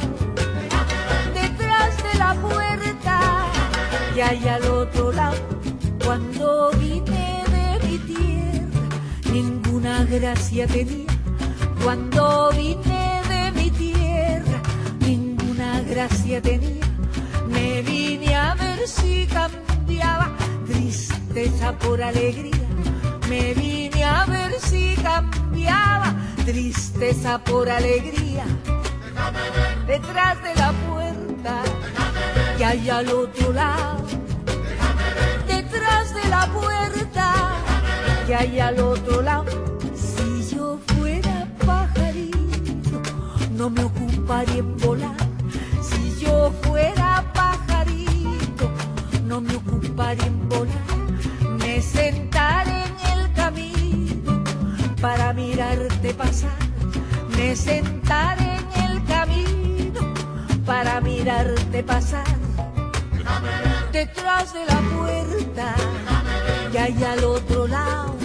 detrás de la puerta que hay al otro lado. Cuando vine de mi tierra, ninguna gracia tenía. Cuando vine de mi tierra, ninguna gracia tenía. Me vine a ver si cambiaba tristeza por alegría. Me vine a ver si cambiaba tristeza por alegría. Detrás de la puerta que hay al otro lado, detrás de la puerta que hay al otro lado. Si yo fuera pajarito, no me ocuparía en volar. Si yo fuera pajarito, no me ocuparía en volar. Me sentaré en el camino para mirarte pasar. Me sentaré en el camino para mirarte pasar. Detrás de la puerta que hay al otro lado,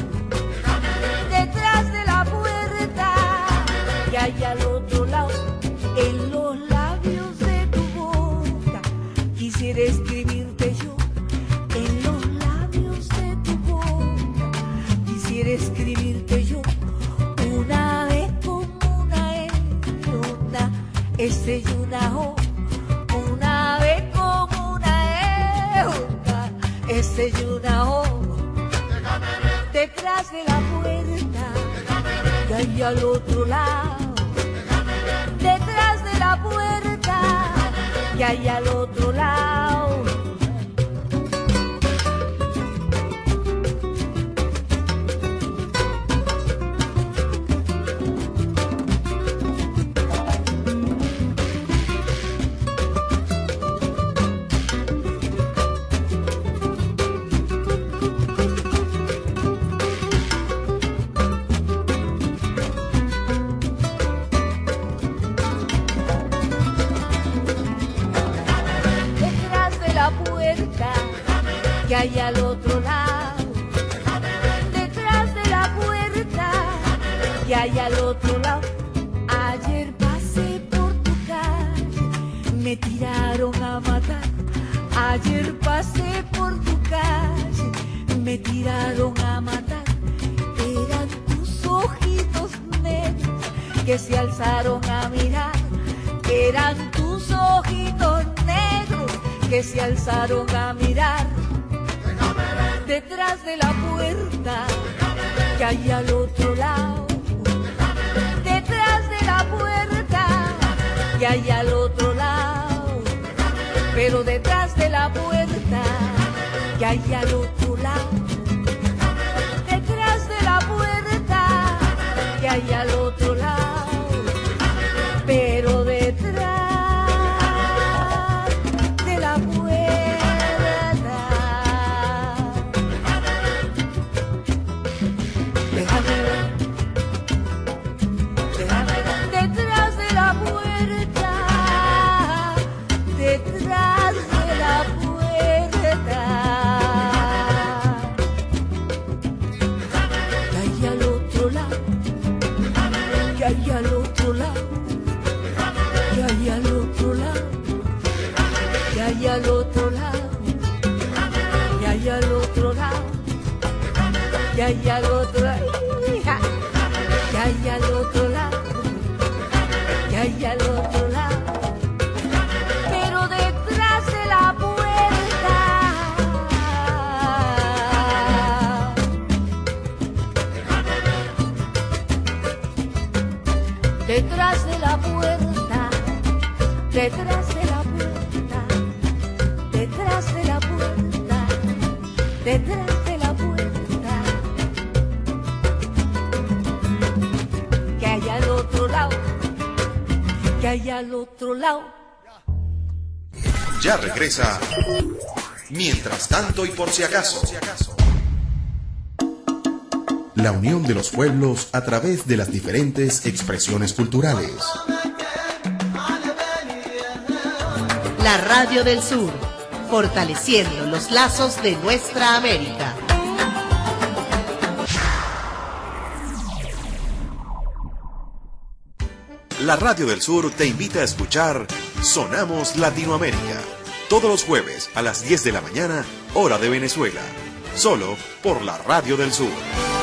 detrás de la puerta que hay al otro lado. En los labios de tu boca quisiera escribirte yo. En los labios de tu boca quisiera escribirte yo. Una vez como una E, una S y una O. Una vez como una E, una S y una O. Detrás de la puerta que hay al otro lado, detrás de la puerta que hay al otro lado. Que hay al otro lado, detrás de la puerta que hay al otro lado. Ayer pasé por tu calle, me tiraron a matar. Ayer pasé por tu calle, me tiraron a matar. Eran tus que se alzaron a mirar, eran tus ojitos negros que se alzaron a mirar. Detrás de la puerta que hay al otro lado, detrás de la puerta que hay al otro lado, pero detrás de la puerta que hay al otro lado, detrás de la puerta que hay al otro lado, pero detrás de la puerta. Déjame ver, detrás de la puerta, detrás de la puerta, que hay al otro lado, que hay al otro lado, que hay al otro lado, que hay al otro lado, que hay al otro lado, que hay al otro lado, que hay al otro lado, que hay al otro lado, pero detrás de la puerta, detrás de la puerta, detrás de la puerta, detrás de la puerta, detrás de la puerta, que hay al otro lado, que hay al otro lado. Ya regresa. Mientras tanto y por si acaso. La unión de los pueblos a través de las diferentes expresiones culturales. La Radio del Sur, fortaleciendo los lazos de nuestra América. La Radio del Sur te invita a escuchar Sonamos Latinoamérica, todos los jueves a las 10 de la mañana, hora de Venezuela, solo por la Radio del Sur.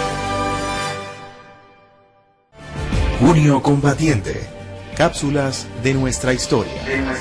Junio Combatiente, cápsulas de nuestra historia.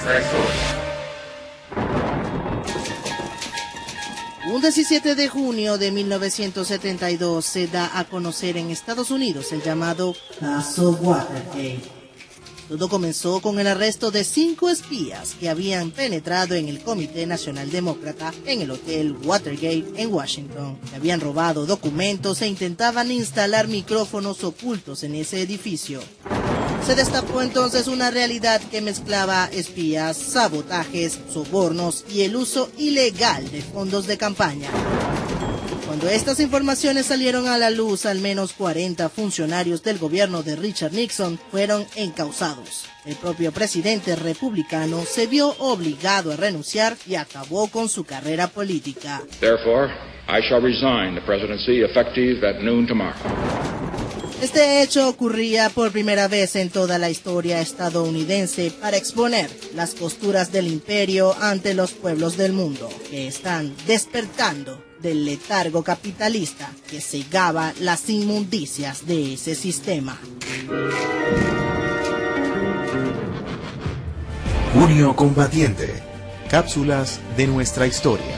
Un 17 de junio de 1972 se da a conocer en Estados Unidos el llamado Caso Watergate. Todo comenzó con el arresto de 5 espías que habían penetrado en el Comité Nacional Demócrata en el Hotel Watergate en Washington, que habían robado documentos e intentaban instalar micrófonos ocultos en ese edificio. Se destapó entonces una realidad que mezclaba espías, sabotajes, sobornos y el uso ilegal de fondos de campaña. Cuando estas informaciones salieron a la luz, al menos 40 funcionarios del gobierno de Richard Nixon fueron encausados. El propio presidente republicano se vio obligado a renunciar y acabó con su carrera política. Therefore, I shall resign the presidency effective at noon tomorrow. Este hecho ocurría por primera vez en toda la historia estadounidense para exponer las costuras del imperio ante los pueblos del mundo, que están despertando del letargo capitalista que cegaba las inmundicias de ese sistema. Junio Combatiente, cápsulas de nuestra historia.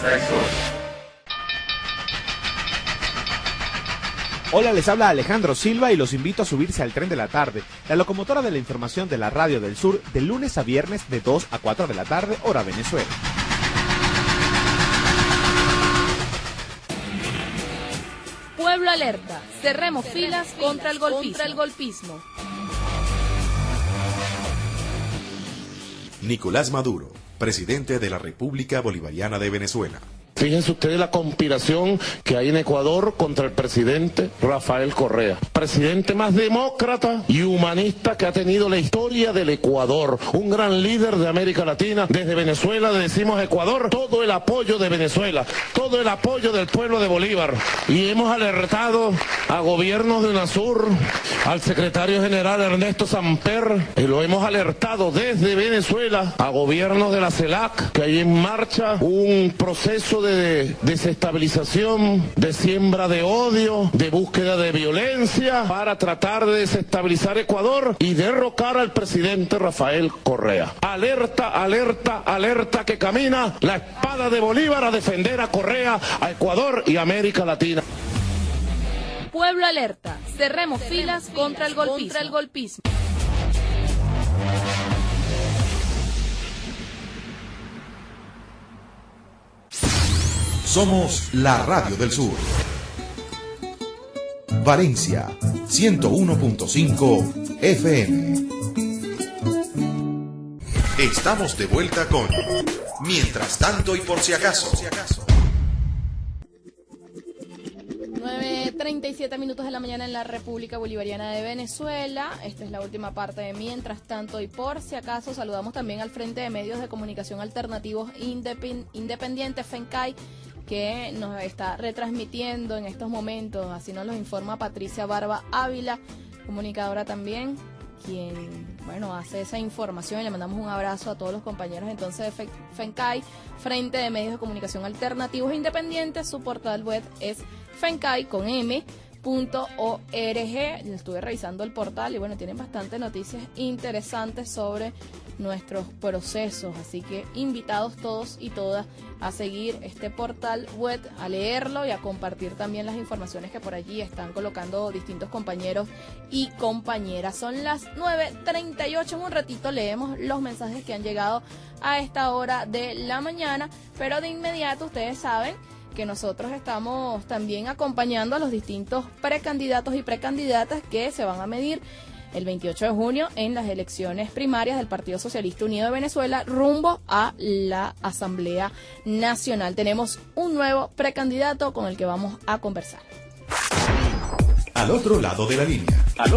Hola, les habla Alejandro Silva y los invito a subirse al Tren de la Tarde, la locomotora de la información de la Radio del Sur, de lunes a viernes de 2 a 4 de la tarde, hora Venezuela. Pueblo alerta, cerremos filas contra el golpismo. Nicolás Maduro, presidente de la República Bolivariana de Venezuela. Fíjense ustedes la conspiración que hay en Ecuador contra el presidente Rafael Correa. Presidente más demócrata y humanista que ha tenido la historia del Ecuador. Un gran líder de América Latina. Desde Venezuela le decimos a Ecuador todo el apoyo de Venezuela, todo el apoyo del pueblo de Bolívar. Y hemos alertado a gobiernos de UNASUR, al secretario general Ernesto Samper, y lo hemos alertado desde Venezuela a gobiernos de la CELAC, que hay en marcha un proceso de de desestabilización, de siembra de odio, de búsqueda de violencia para tratar de desestabilizar Ecuador y derrocar al presidente Rafael Correa. Alerta, alerta, alerta que camina la espada de Bolívar a defender a Correa, a Ecuador y a América Latina. Pueblo alerta, cerremos filas contra el golpismo. Somos la Radio del Sur. Valencia, 101.5 FM. Estamos de vuelta con Mientras tanto y por si acaso. 9:37 minutos de la mañana en la República Bolivariana de Venezuela. Esta es la última parte de Mientras tanto y por si acaso. Saludamos también al Frente de Medios de Comunicación Alternativos Independientes, FENCAI, que nos está retransmitiendo en estos momentos. Así nos lo informa Patricia Barba Ávila, comunicadora también, quien, bueno, hace esa información, y le mandamos un abrazo a todos los compañeros entonces de FENCAI, Frente de Medios de Comunicación Alternativos Independientes. Su portal web es fencai.m.org. Estuve revisando el portal y bueno, tienen bastantes noticias interesantes sobre nuestros procesos, así que invitados todos y todas a seguir este portal web, a leerlo y a compartir también las informaciones que por allí están colocando distintos compañeros y compañeras. Son las 9:38, en un ratito leemos los mensajes que han llegado a esta hora de la mañana, pero de inmediato ustedes saben que nosotros estamos también acompañando a los distintos precandidatos y precandidatas que se van a medir el 28 de junio en las elecciones primarias del Partido Socialista Unido de Venezuela rumbo a la Asamblea Nacional. Tenemos un nuevo precandidato con el que vamos a conversar. Al otro lado de la línea.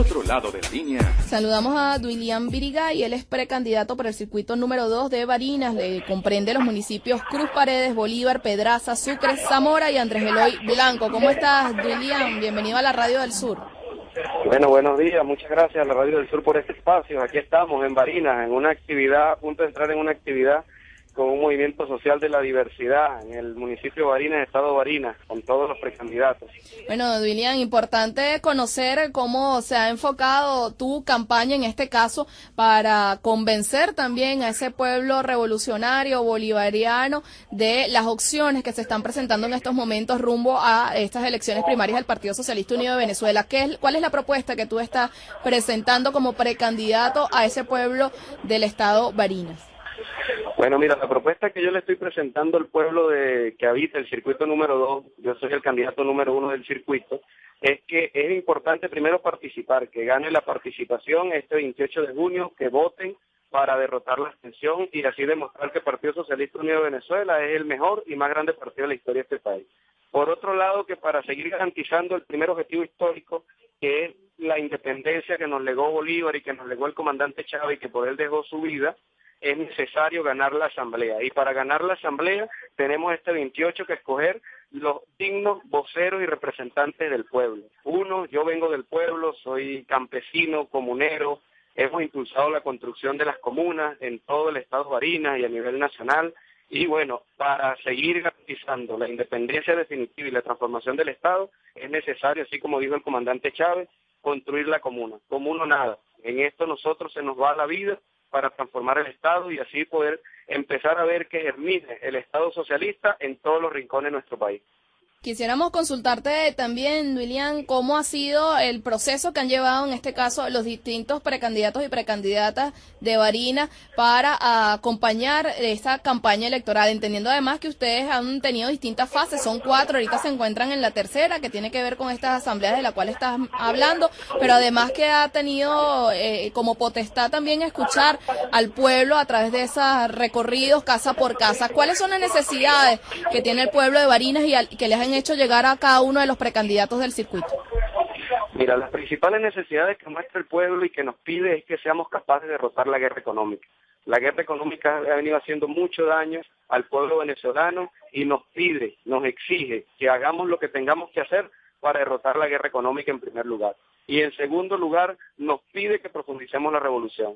Saludamos a Duilian Virigay, él es precandidato por el circuito número 2 de Barinas, le comprende los municipios Cruz Paredes, Bolívar, Pedraza, Sucre, Zamora y Andrés Eloy Blanco. ¿Cómo estás, Duilian? Bienvenido a la Radio del Sur. Bueno, buenos días, muchas gracias a la Radio del Sur por este espacio. Aquí estamos en Barinas, en una actividad, a punto de entrar en una actividad con un movimiento social de la diversidad en el municipio de Barinas, estado Barinas, con todos los precandidatos. Bueno, Duilian, importante conocer cómo se ha enfocado tu campaña en este caso para convencer también a ese pueblo revolucionario bolivariano de las opciones que se están presentando en estos momentos rumbo a estas elecciones primarias del Partido Socialista Unido de Venezuela. ¿Cuál es la propuesta que tú estás presentando como precandidato a ese pueblo del estado Barinas? Bueno, mira, la propuesta que yo le estoy presentando al pueblo que habita el circuito número 2, yo soy el candidato número 1 del circuito, es que es importante primero participar, que gane la participación este 28 de junio, que voten para derrotar la abstención y así demostrar que el Partido Socialista Unido de Venezuela es el mejor y más grande partido de la historia de este país. Por otro lado, que para seguir garantizando el primer objetivo histórico, que es la independencia que nos legó Bolívar y que nos legó el comandante Chávez y que por él dejó su vida, es necesario ganar la asamblea. Y para ganar la asamblea tenemos este 28 que escoger los dignos voceros y representantes del pueblo. Uno, yo vengo del pueblo, soy campesino, comunero, hemos impulsado la construcción de las comunas en todo el estado de Barinas y a nivel nacional. Y bueno, para seguir garantizando la independencia definitiva y la transformación del Estado, es necesario, así como dijo el comandante Chávez, construir la comuna. Comuna nada. En esto nosotros se nos va la vida para transformar el Estado y así poder empezar a ver que germine el Estado socialista en todos los rincones de nuestro país. Quisiéramos consultarte también, Duilian, cómo ha sido el proceso que han llevado en este caso los distintos precandidatos y precandidatas de Barinas para acompañar esta campaña electoral, entendiendo además que ustedes han tenido distintas fases, son 4, ahorita se encuentran en la tercera, que tiene que ver con estas asambleas de la cual estás hablando, pero además que ha tenido como potestad también escuchar al pueblo a través de esos recorridos casa por casa. ¿Cuáles son las necesidades que tiene el pueblo de Barinas y que les han hecho llegar a cada uno de los precandidatos del circuito? Mira, las principales necesidades que muestra el pueblo y que nos pide es que seamos capaces de derrotar la guerra económica. La guerra económica ha venido haciendo mucho daño al pueblo venezolano y nos pide, nos exige que hagamos lo que tengamos que hacer para derrotar la guerra económica en primer lugar. Y en segundo lugar, nos pide que profundicemos la revolución,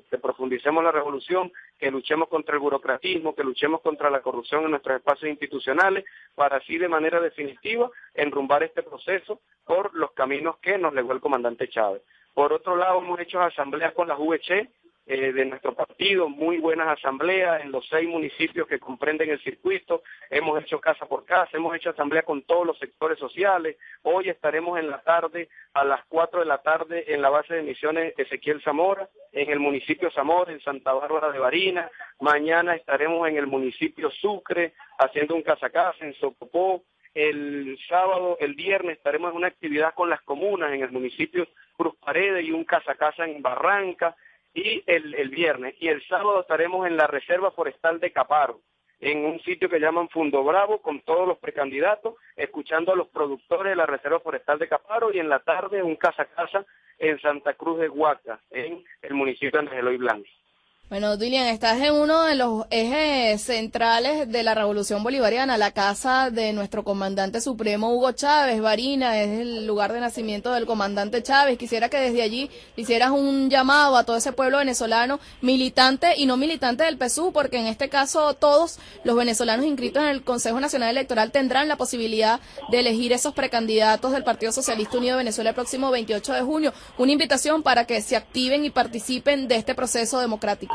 que luchemos contra el burocratismo, que luchemos contra la corrupción en nuestros espacios institucionales, para así de manera definitiva enrumbar este proceso por los caminos que nos legó el comandante Chávez. Por otro lado, hemos hecho asambleas con las VC de nuestro partido, muy buenas asambleas en los 6 municipios que comprenden el circuito. Hemos hecho casa por casa, hemos hecho asamblea con todos los sectores sociales. Hoy estaremos en la tarde, a las 4 de la tarde, en la base de misiones Ezequiel Zamora, en el municipio Zamora, en Santa Bárbara de Barinas. Mañana estaremos en el municipio Sucre, haciendo un casa a casa, en Socopó. El sábado, el viernes, estaremos en una actividad con las comunas, en el municipio Cruz Paredes, y un casa a casa en Barranca. Y el viernes, y el sábado estaremos en la Reserva Forestal de Caparo, en un sitio que llaman Fundo Bravo, con todos los precandidatos, escuchando a los productores de la Reserva Forestal de Caparo, y en la tarde un casa a casa en Santa Cruz de Huaca, en el municipio de Andrés Eloy Blanco. Bueno, Duilian, estás en uno de los ejes centrales de la Revolución Bolivariana, la casa de nuestro comandante supremo Hugo Chávez. Barinas es el lugar de nacimiento del comandante Chávez. Quisiera que desde allí hicieras un llamado a todo ese pueblo venezolano, militante y no militante del PSUV, porque en este caso todos los venezolanos inscritos en el Consejo Nacional Electoral tendrán la posibilidad de elegir esos precandidatos del Partido Socialista Unido de Venezuela el próximo 28 de junio. Una invitación para que se activen y participen de este proceso democrático.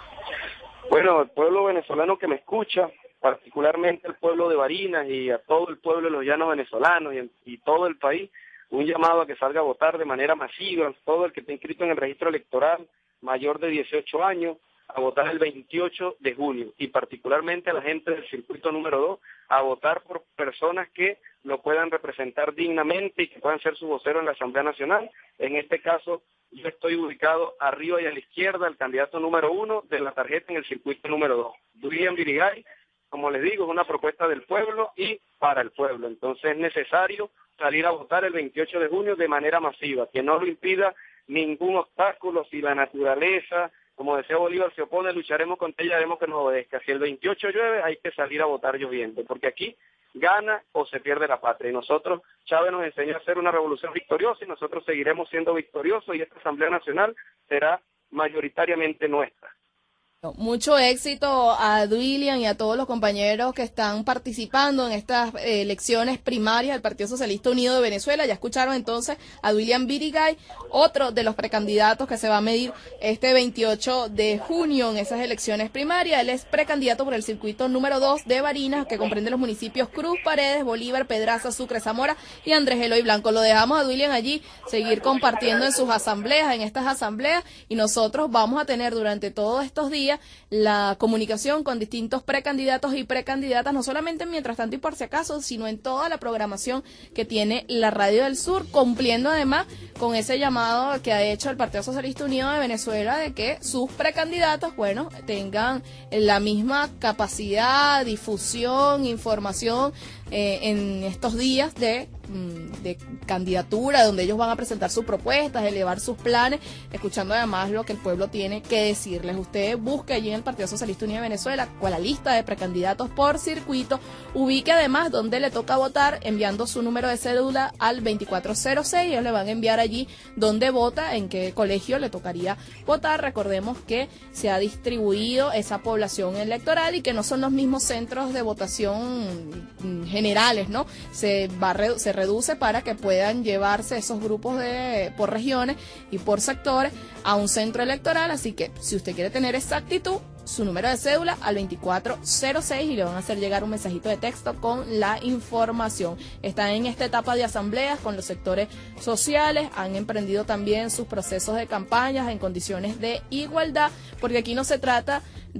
Bueno, el pueblo venezolano que me escucha, particularmente el pueblo de Barinas y a todo el pueblo de los llanos venezolanos y todo el país, un llamado a que salga a votar de manera masiva, todo el que esté inscrito en el registro electoral mayor de 18 años, a votar el 28 de junio, y particularmente a la gente del circuito número 2, a votar por personas que lo puedan representar dignamente y que puedan ser su vocero en la Asamblea Nacional. En este caso, yo estoy ubicado arriba y a la izquierda, el candidato número 1 de la tarjeta en el circuito número 2. Duilian Birigay, como les digo, es una propuesta del pueblo y para el pueblo. Entonces es necesario salir a votar el 28 de junio de manera masiva, que no lo impida ningún obstáculo. Si la naturaleza, como decía Bolívar, se opone, lucharemos contra ella, haremos que nos obedezca. Si el 28 llueve, hay que salir a votar lloviendo, porque aquí gana o se pierde la patria. Y nosotros, Chávez nos enseñó a hacer una revolución victoriosa, y nosotros seguiremos siendo victoriosos, y esta Asamblea Nacional será mayoritariamente nuestra. Mucho éxito a Duilian y a todos los compañeros que están participando en estas elecciones primarias del Partido Socialista Unido de Venezuela. Ya escucharon entonces a Duilian Birigay, otro de los precandidatos que se va a medir este 28 de junio en esas elecciones primarias. Él es precandidato por el circuito número 2 de Barinas, que comprende los municipios Cruz Paredes, Bolívar, Pedraza, Sucre, Zamora y Andrés Eloy Blanco. Lo dejamos a Duilian allí, seguir compartiendo en sus asambleas, en estas asambleas, y nosotros vamos a tener durante todos estos días la comunicación con distintos precandidatos y precandidatas, no solamente Mientras Tanto y Por Si Acaso, sino en toda la programación que tiene la Radio del Sur, cumpliendo además con ese llamado que ha hecho el Partido Socialista Unido de Venezuela de que sus precandidatos, bueno, tengan la misma capacidad, difusión, información en estos días de candidatura, donde ellos van a presentar sus propuestas, elevar sus planes, escuchando además lo que el pueblo tiene que decirles. Usted busque allí en el Partido Socialista Unido de Venezuela con la lista de precandidatos por circuito, ubique además donde le toca votar, enviando su número de cédula al 2406, ellos le van a enviar allí donde vota, en qué colegio le tocaría votar. Recordemos que se ha distribuido esa población electoral y que no son los mismos centros de votación generales, ¿no? Se reduce para que puedan llevarse esos grupos por regiones y por sectores a un centro electoral. Así que si usted quiere tener exactitud, su número de cédula al 2406 y le van a hacer llegar un mensajito de texto con la información. Están en esta etapa de asambleas con los sectores sociales, han emprendido también sus procesos de campañas en condiciones de igualdad, porque aquí no se trata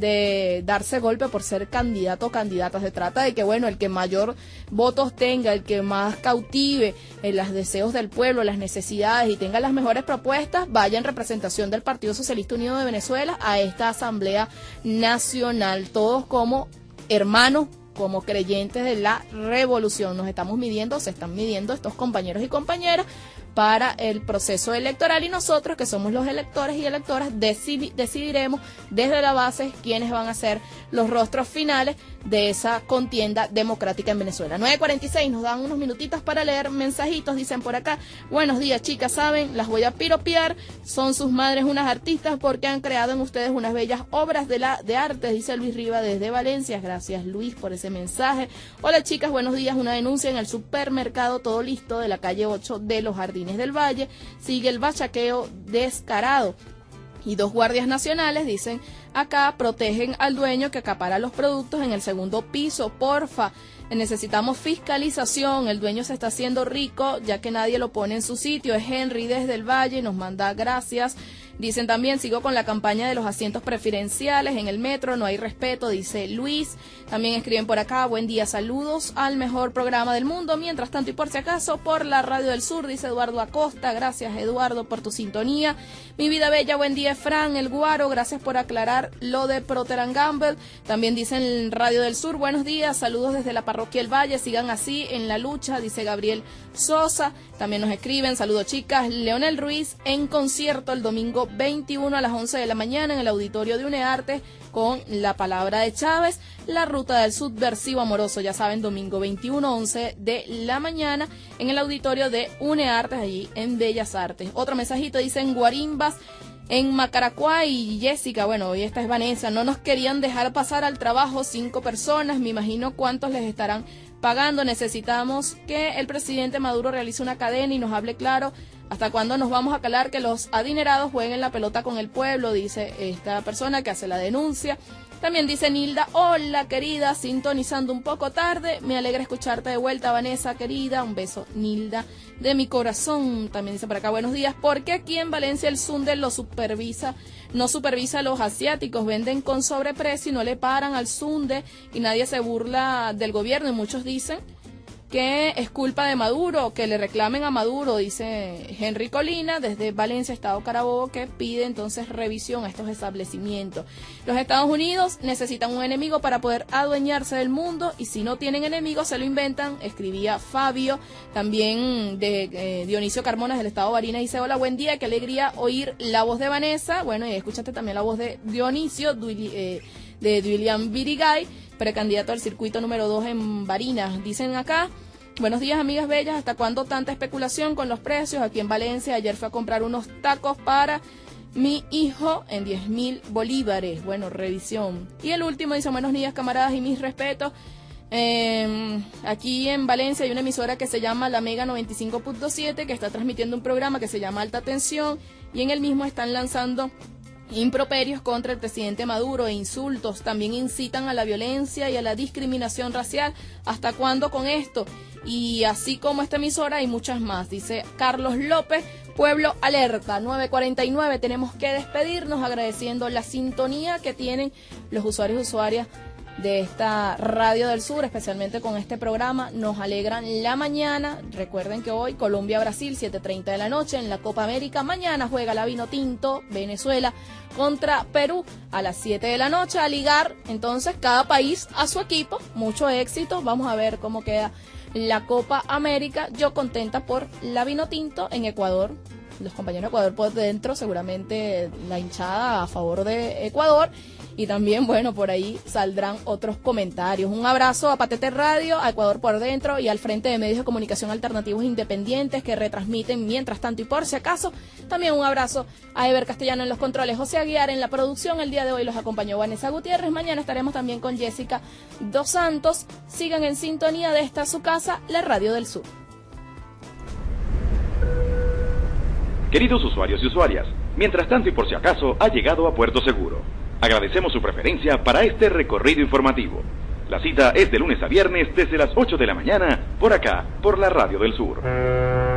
de darse golpe por ser candidato o candidata, se trata de que, bueno, el que mayor votos tenga, el que más cautive los deseos del pueblo, las necesidades y tenga las mejores propuestas, vaya en representación del Partido Socialista Unido de Venezuela a esta Asamblea Nacional, todos como hermanos, como creyentes de la revolución. Nos estamos midiendo, se están midiendo estos compañeros y compañeras para el proceso electoral, y nosotros, que somos los electores y electoras, decidiremos desde la base quiénes van a ser los rostros finales de esa contienda democrática en Venezuela. 9:46, nos dan unos minutitos para leer mensajitos. Dicen por acá: buenos días, chicas, saben, las voy a piropear, son sus madres unas artistas porque han creado en ustedes unas bellas obras de arte, dice Luis Riva desde Valencia. Gracias, Luis, por ese mensaje. Hola, chicas, buenos días. Una denuncia en el supermercado Todo Listo de la calle 8 de los Jardines del Valle. Sigue el bachaqueo descarado y 2 guardias nacionales, dicen acá, protegen al dueño que acapara los productos en el segundo piso. Porfa, necesitamos fiscalización, el dueño se está haciendo rico ya que nadie lo pone en su sitio. Es Henry desde el Valle, nos manda gracias. Dicen también, sigo con la campaña de los asientos preferenciales en el metro, no hay respeto, dice Luis. También escriben por acá: buen día, saludos al mejor programa del mundo, mientras tanto y por si acaso, por la Radio del Sur, dice Eduardo Acosta. Gracias, Eduardo, por tu sintonía. Mi vida bella, buen día, Fran, el Guaro, gracias por aclarar lo de Procter & Gamble. También dicen Radio del Sur, buenos días, saludos desde la parroquia El Valle, sigan así en la lucha, dice Gabriel Sosa. También nos escriben: saludos, chicas, Leonel Ruiz en concierto el domingo 21 a las 11 de la mañana en el auditorio de UNEARTE con La Palabra de Chávez, La Ruta del Subversivo Amoroso. Ya saben, domingo 21, 11 de la mañana en el auditorio de UNEARTE, allí en Bellas Artes. Otro mensajito, dicen Guarimbas en Macaracuá y Jessica, bueno, hoy esta es Vanessa, no nos querían dejar pasar al trabajo 5 personas, me imagino cuántos les estarán pagando. Necesitamos que el presidente Maduro realice una cadena y nos hable claro hasta cuándo nos vamos a calar que los adinerados jueguen la pelota con el pueblo, dice esta persona que hace la denuncia. También dice Nilda: hola, querida, sintonizando un poco tarde, me alegra escucharte de vuelta, Vanessa, querida, un beso, Nilda, de mi corazón. También dice por acá: buenos días, porque aquí en Valencia el Sunde no supervisa a los asiáticos, venden con sobreprecio y no le paran al Sunde y nadie se burla del gobierno, y muchos dicen que es culpa de Maduro, que le reclamen a Maduro, dice Henry Colina desde Valencia, Estado Carabobo, que pide entonces revisión a estos establecimientos. Los Estados Unidos necesitan un enemigo para poder adueñarse del mundo, y si no tienen enemigos se lo inventan, escribía Fabio. También de Dionisio Carmona del Estado Barinas dice: hola, buen día, qué alegría oír la voz de Vanessa. Bueno, y escúchate también la voz de Dionisio, de William Virigay, precandidato al circuito número 2 en Barinas. Dicen acá: buenos días, amigas bellas, ¿hasta cuándo tanta especulación con los precios? Aquí en Valencia ayer fui a comprar unos tacos para mi hijo en 10.000 bolívares. Bueno, revisión. Y el último dice: buenos días, camaradas, y mis respetos. Aquí en Valencia hay una emisora que se llama La Mega 95.7 que está transmitiendo un programa que se llama Alta Tensión, y en el mismo están lanzando improperios contra el presidente Maduro e insultos. También incitan a la violencia y a la discriminación racial. ¿Hasta cuándo con esto? Y así como esta emisora hay muchas más, dice Carlos López. Pueblo alerta. 9:49, tenemos que despedirnos agradeciendo la sintonía que tienen los usuarios y usuarias de esta Radio del Sur, especialmente con este programa. Nos alegran la mañana. Recuerden que hoy Colombia-Brasil, 7:30 de la noche en la Copa América. Mañana juega la Vinotinto, Venezuela contra Perú a las 7 de la noche. A ligar entonces cada país a su equipo. Mucho éxito. Vamos a ver cómo queda la Copa América. Yo contenta por la Vinotinto en Ecuador. Los compañeros de Ecuador por dentro, seguramente la hinchada a favor de Ecuador. Y también, bueno, por ahí saldrán otros comentarios. Un abrazo a Patete Radio, a Ecuador por dentro y al Frente de Medios de Comunicación Alternativos Independientes que retransmiten mientras tanto y por si acaso. También un abrazo a Ever Castellano en los controles, José Aguiar en la producción. El día de hoy los acompañó Vanessa Gutiérrez. Mañana estaremos también con Jessica Dos Santos. Sigan en sintonía de esta su casa, la Radio del Sur. Queridos usuarios y usuarias, mientras tanto y por si acaso ha llegado a Puerto Seguro. Agradecemos su preferencia para este recorrido informativo. La cita es de lunes a viernes desde las 8 de la mañana, por acá, por la Radio del Sur.